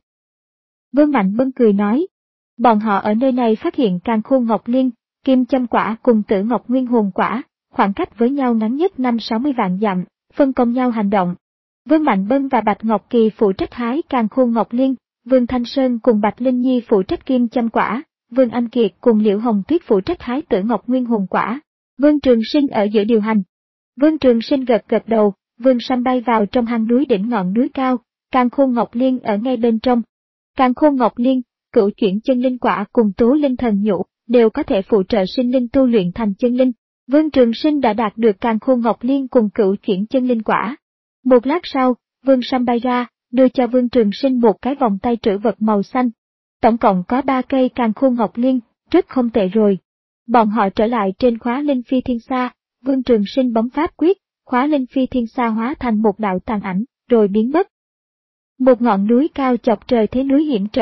Vương Mạnh Bân cười nói, bọn họ ở nơi này phát hiện Càn Khôn Ngọc Liên, Kim Châm Quả cùng Tử Ngọc Nguyên Hồn Quả, khoảng cách với nhau ngắn nhất năm sáu mươi vạn dặm, phân công nhau hành động. Vương Mạnh Bân và Bạch Ngọc Kỳ phụ trách hái Càn Khôn Ngọc Liên, Vương Thanh Sơn cùng Bạch Linh Nhi phụ trách Kim Châm Quả, Vương Anh Kiệt cùng Liễu Hồng Tuyết phụ trách hái Tử Ngọc Nguyên Hồn Quả. Vương Trường Sinh ở giữa điều hành. Vương Trường Sinh gật gật đầu, Vương Sâm bay vào trong hang núi đỉnh ngọn núi cao, Càn Khôn Ngọc Liên ở ngay bên trong. Càn Khôn Ngọc Liên, Cửu Chuyển Chân Linh Quả cùng Tố Linh Thần Nhũ đều có thể phụ trợ sinh linh tu luyện thành chân linh. Vương Trường Sinh đã đạt được Càn Khôn Ngọc Liên cùng Cửu Chuyển Chân Linh Quả. Một lát sau, Vương Sâm bay ra, đưa cho Vương Trường Sinh một cái vòng tay trữ vật màu xanh. Tổng cộng có ba cây Càn Khôn Ngọc Liên, rất không tệ rồi. Bọn họ trở lại trên Khóa Linh Phi Thiên Sa, Vương Trường Sinh bấm pháp quyết, Khóa Linh Phi Thiên Sa hóa thành một đạo tàn ảnh, rồi biến mất. Một ngọn núi cao chọc trời thế núi hiểm trở,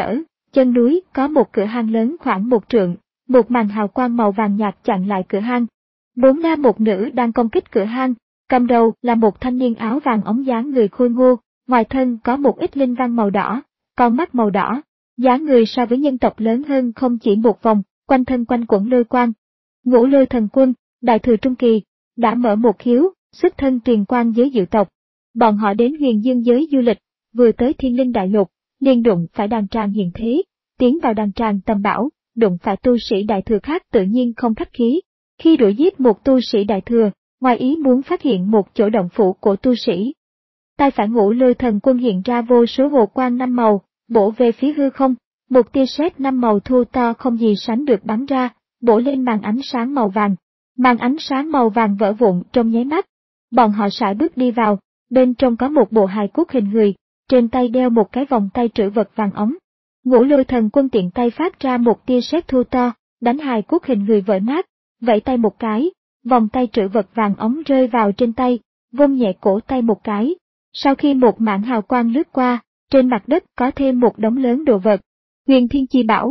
chân núi có một cửa hang lớn khoảng một trượng, một màn hào quang màu vàng nhạt chặn lại cửa hang. Bốn nam một nữ đang công kích cửa hang, cầm đầu là một thanh niên áo vàng ống dáng người khôi ngô, ngoài thân có một ít linh văn màu đỏ, con mắt màu đỏ, dáng người so với nhân tộc lớn hơn không chỉ một vòng, quanh thân quanh quẩn lôi quang. Ngũ Lôi Thần Quân, đại thừa trung kỳ, đã mở một khiếu, xuất thân truyền quan giới diệu tộc. Bọn họ đến Huyền Dương giới du lịch, vừa tới Thiên Linh Đại Lục, liền đụng phải đàn tràng hiện thế, tiến vào đàn tràng tầm bảo, đụng phải tu sĩ đại thừa khác tự nhiên không khách khí. Khi đuổi giết một tu sĩ đại thừa, ngoài ý muốn phát hiện một chỗ động phủ của tu sĩ. Tay phải Ngũ Lôi Thần Quân hiện ra vô số hồ quang năm màu, bổ về phía hư không, một tia sét năm màu thu to không gì sánh được bắn ra, bổ lên màn ánh sáng màu vàng. Màn ánh sáng màu vàng vỡ vụn trong nháy mắt. Bọn họ sải bước đi vào, bên trong có một bộ hài cốt hình người, trên tay đeo một cái vòng tay trữ vật vàng ống. Ngũ Lôi Thần Quân tiện tay phát ra một tia sét thu to, đánh hài cốt hình người vỡ nát, vẫy tay một cái, vòng tay trữ vật vàng ống rơi vào trên tay, vung nhẹ cổ tay một cái. Sau khi một mảng hào quang lướt qua, trên mặt đất có thêm một đống lớn đồ vật. Huyền Thiên Chi Bảo.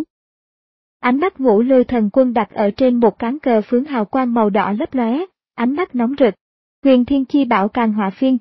Ánh mắt Ngũ Lôi Thần Quân đặt ở trên một cán cờ phướng hào quang màu đỏ lấp lóe, ánh mắt nóng rực. Huyền Thiên Chi Bảo Càn Hỏa Phiên.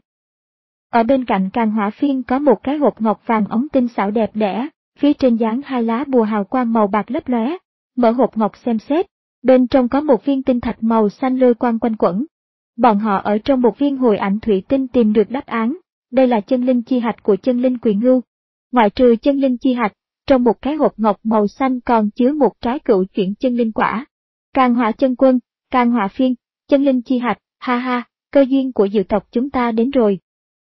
Ở bên cạnh Càn Hỏa Phiên có một cái hộp ngọc vàng ống tinh xảo đẹp đẽ, phía trên dán hai lá bùa hào quang màu bạc lấp lóe. Mở hộp ngọc xem xét, bên trong có một viên tinh thạch màu xanh lôi quang quanh quẩn. Bọn họ ở trong một viên hồi ảnh thủy tinh tìm được đáp án, đây là chân linh chi hạch của chân linh Quỳ Ngưu. Ngoại trừ chân linh chi hạch, trong một cái hộp ngọc màu xanh còn chứa một trái cựu chuyển chân linh quả. Càn Hỏa Chân Quân, Càn Hỏa Phiên, chân linh chi hạch, ha ha, cơ duyên của diệu tộc chúng ta đến rồi.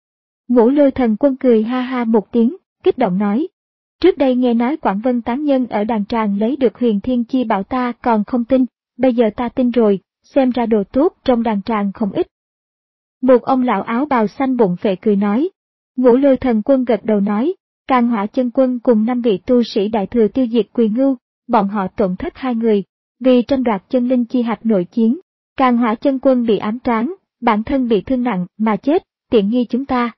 Ngũ Lôi Thần Quân cười ha ha một tiếng, kích động nói. Trước đây nghe nói Quảng Vân tán nhân ở đàn tràng lấy được Huyền Thiên Chi Bảo ta còn không tin, bây giờ ta tin rồi, xem ra đồ tốt trong đàn tràng không ít. Một ông lão áo bào xanh bụng phệ cười nói. Ngũ Lôi Thần Quân gật đầu nói, Càn Hỏa Chân Quân cùng năm vị tu sĩ đại thừa tiêu diệt Quỳ Ngưu, bọn họ tổn thất hai người, vì tranh đoạt chân linh chi hạch nội chiến. Càn Hỏa Chân Quân bị ám toán, bản thân bị thương nặng mà chết, tiện nghi chúng ta.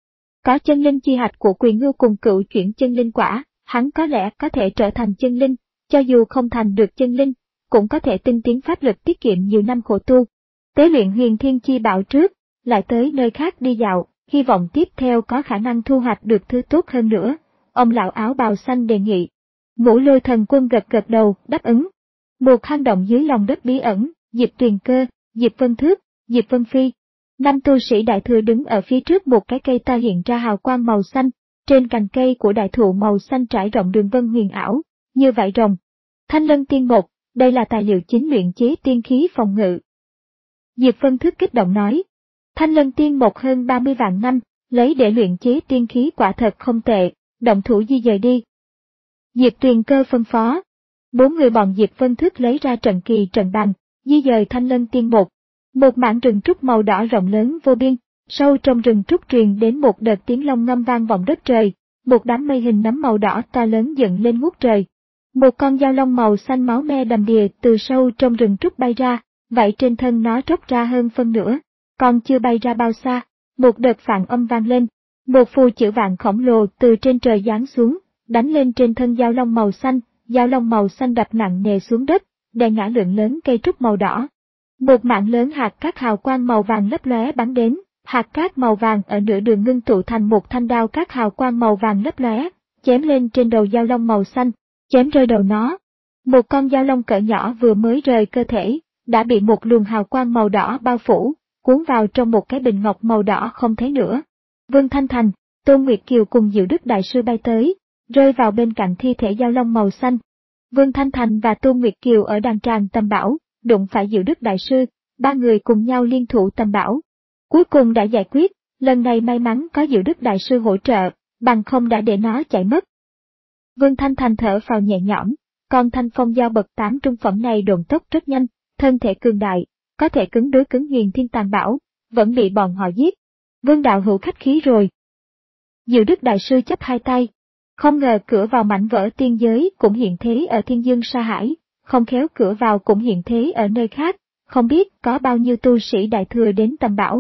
Có chân linh chi hạch của Quỳ Ngưu cùng cựu chuyển chân linh quả, hắn có lẽ có thể trở thành chân linh, cho dù không thành được chân linh, cũng có thể tinh tiến pháp lực tiết kiệm nhiều năm khổ tu. Tế luyện Huyền Thiên Chi Bảo trước, lại tới nơi khác đi dạo, hy vọng tiếp theo có khả năng thu hoạch được thứ tốt hơn nữa. Ông lão áo bào xanh đề nghị. Ngũ Lôi Thần Quân gật gật đầu, đáp ứng. Một hang động dưới lòng đất bí ẩn, Diệp Tuyền Cơ, Diệp Vân Thước, Diệp Vân Phi. Năm tu sĩ đại thừa đứng ở phía trước một cái cây ta hiện ra hào quang màu xanh, trên cành cây của đại thụ màu xanh trải rộng đường vân huyền ảo, như vảy rồng. Thanh Lân Tiên Một, đây là tài liệu chính luyện chế tiên khí phòng ngự. Diệp Vân Thước kích động nói. Thanh Lân Tiên Một hơn ba mươi vạn năm, lấy để luyện chế tiên khí quả thật không tệ, động thủ di dời đi. Diệp Tuyền Cơ phân phó. Bốn người bọn Diệp Vân Thước lấy ra trận kỳ trận bàn, di dời Thanh Lân Tiên Một. Một mảng rừng trúc màu đỏ rộng lớn vô biên, sâu trong rừng trúc truyền đến một đợt tiếng long ngâm vang vọng đất trời, một đám mây hình nấm màu đỏ to lớn dựng lên ngút trời. Một con dao long màu xanh máu me đầm đìa từ sâu trong rừng trúc bay ra, vậy trên thân nó tróc ra hơn phân nửa. Còn chưa bay ra bao xa, một đợt phản âm vang lên, một phù chữ vạn khổng lồ từ trên trời giáng xuống, đánh lên trên thân dao long màu xanh, dao long màu xanh đập nặng nề xuống đất, đè ngã lượng lớn cây trúc màu đỏ. Một mảng lớn hạt cát hào quang màu vàng lấp lóe bắn đến, hạt cát màu vàng ở nửa đường ngưng tụ thành một thanh đao cát hào quang màu vàng lấp lóe, chém lên trên đầu dao long màu xanh, chém rơi đầu nó. Một con dao long cỡ nhỏ vừa mới rời cơ thể, đã bị một luồng hào quang màu đỏ bao phủ, cuốn vào trong một cái bình ngọc màu đỏ không thấy nữa. Vương Thanh Thành, Tôn Nguyệt Kiều cùng Diệu Đức Đại Sư bay tới, rơi vào bên cạnh thi thể dao long màu xanh. Vương Thanh Thành và Tôn Nguyệt Kiều ở đàn tràng tầm bảo, đụng phải Diệu Đức Đại Sư, ba người cùng nhau liên thủ tầm bảo. Cuối cùng đã giải quyết, lần này may mắn có Diệu Đức Đại Sư hỗ trợ, bằng không đã để nó chạy mất. Vương Thanh Thành thở phào nhẹ nhõm, còn thanh phong giao bậc tám trung phẩm này độn tốc rất nhanh, thân thể cường đại, có thể cứng đối cứng Huyền Thiên Tàn Bảo, vẫn bị bọn họ giết. Vương đạo hữu khách khí rồi. Diệu Đức Đại Sư chắp hai tay, không ngờ cửa vào mảnh vỡ tiên giới cũng hiện thế ở Thiên Dương Sa Hải, không khéo cửa vào cũng hiện thế ở nơi khác, không biết có bao nhiêu tu sĩ đại thừa đến tầm bảo.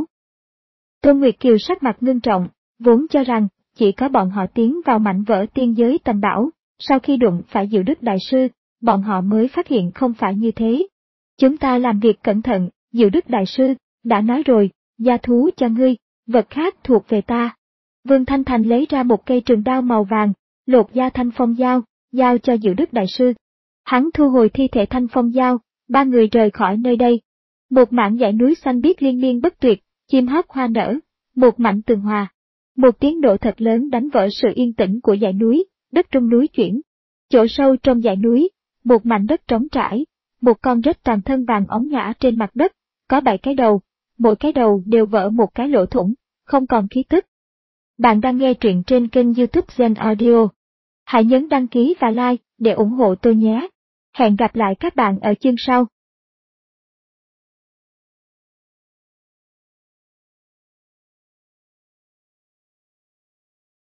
Tôn Nguyệt Kiều sắc mặt ngưng trọng, vốn cho rằng chỉ có bọn họ tiến vào mảnh vỡ tiên giới tầm bảo, Sau khi đụng phải Diệu Đức Đại Sư, bọn họ mới phát hiện không phải như thế. Chúng ta làm việc cẩn thận, Diệu Đức Đại Sư, đã nói rồi, gia thú cho ngươi, vật khác thuộc về ta. Vương Thanh Thành lấy ra một cây trường đao màu vàng, lột da Thanh Phong Dao, giao cho Diệu Đức Đại Sư. Hắn thu hồi thi thể Thanh Phong Dao, ba người rời khỏi nơi đây. Một mảng dãy núi xanh biếc liên miên bất tuyệt, chim hót hoa nở, một mảnh tường hòa. Một tiếng nổ thật lớn đánh vỡ sự yên tĩnh của dãy núi, đất trong núi chuyển. Chỗ sâu trong dãy núi, một mảnh đất trống trải, một con rết toàn thân vàng óng ngã trên mặt đất, có bảy cái đầu, mỗi cái đầu đều vỡ một cái lỗ thủng, không còn khí tức. Bạn đang nghe truyện trên kênh YouTube Gen Audio. Hãy nhấn đăng ký và like để ủng hộ tôi nhé. Hẹn gặp lại các bạn ở chương sau.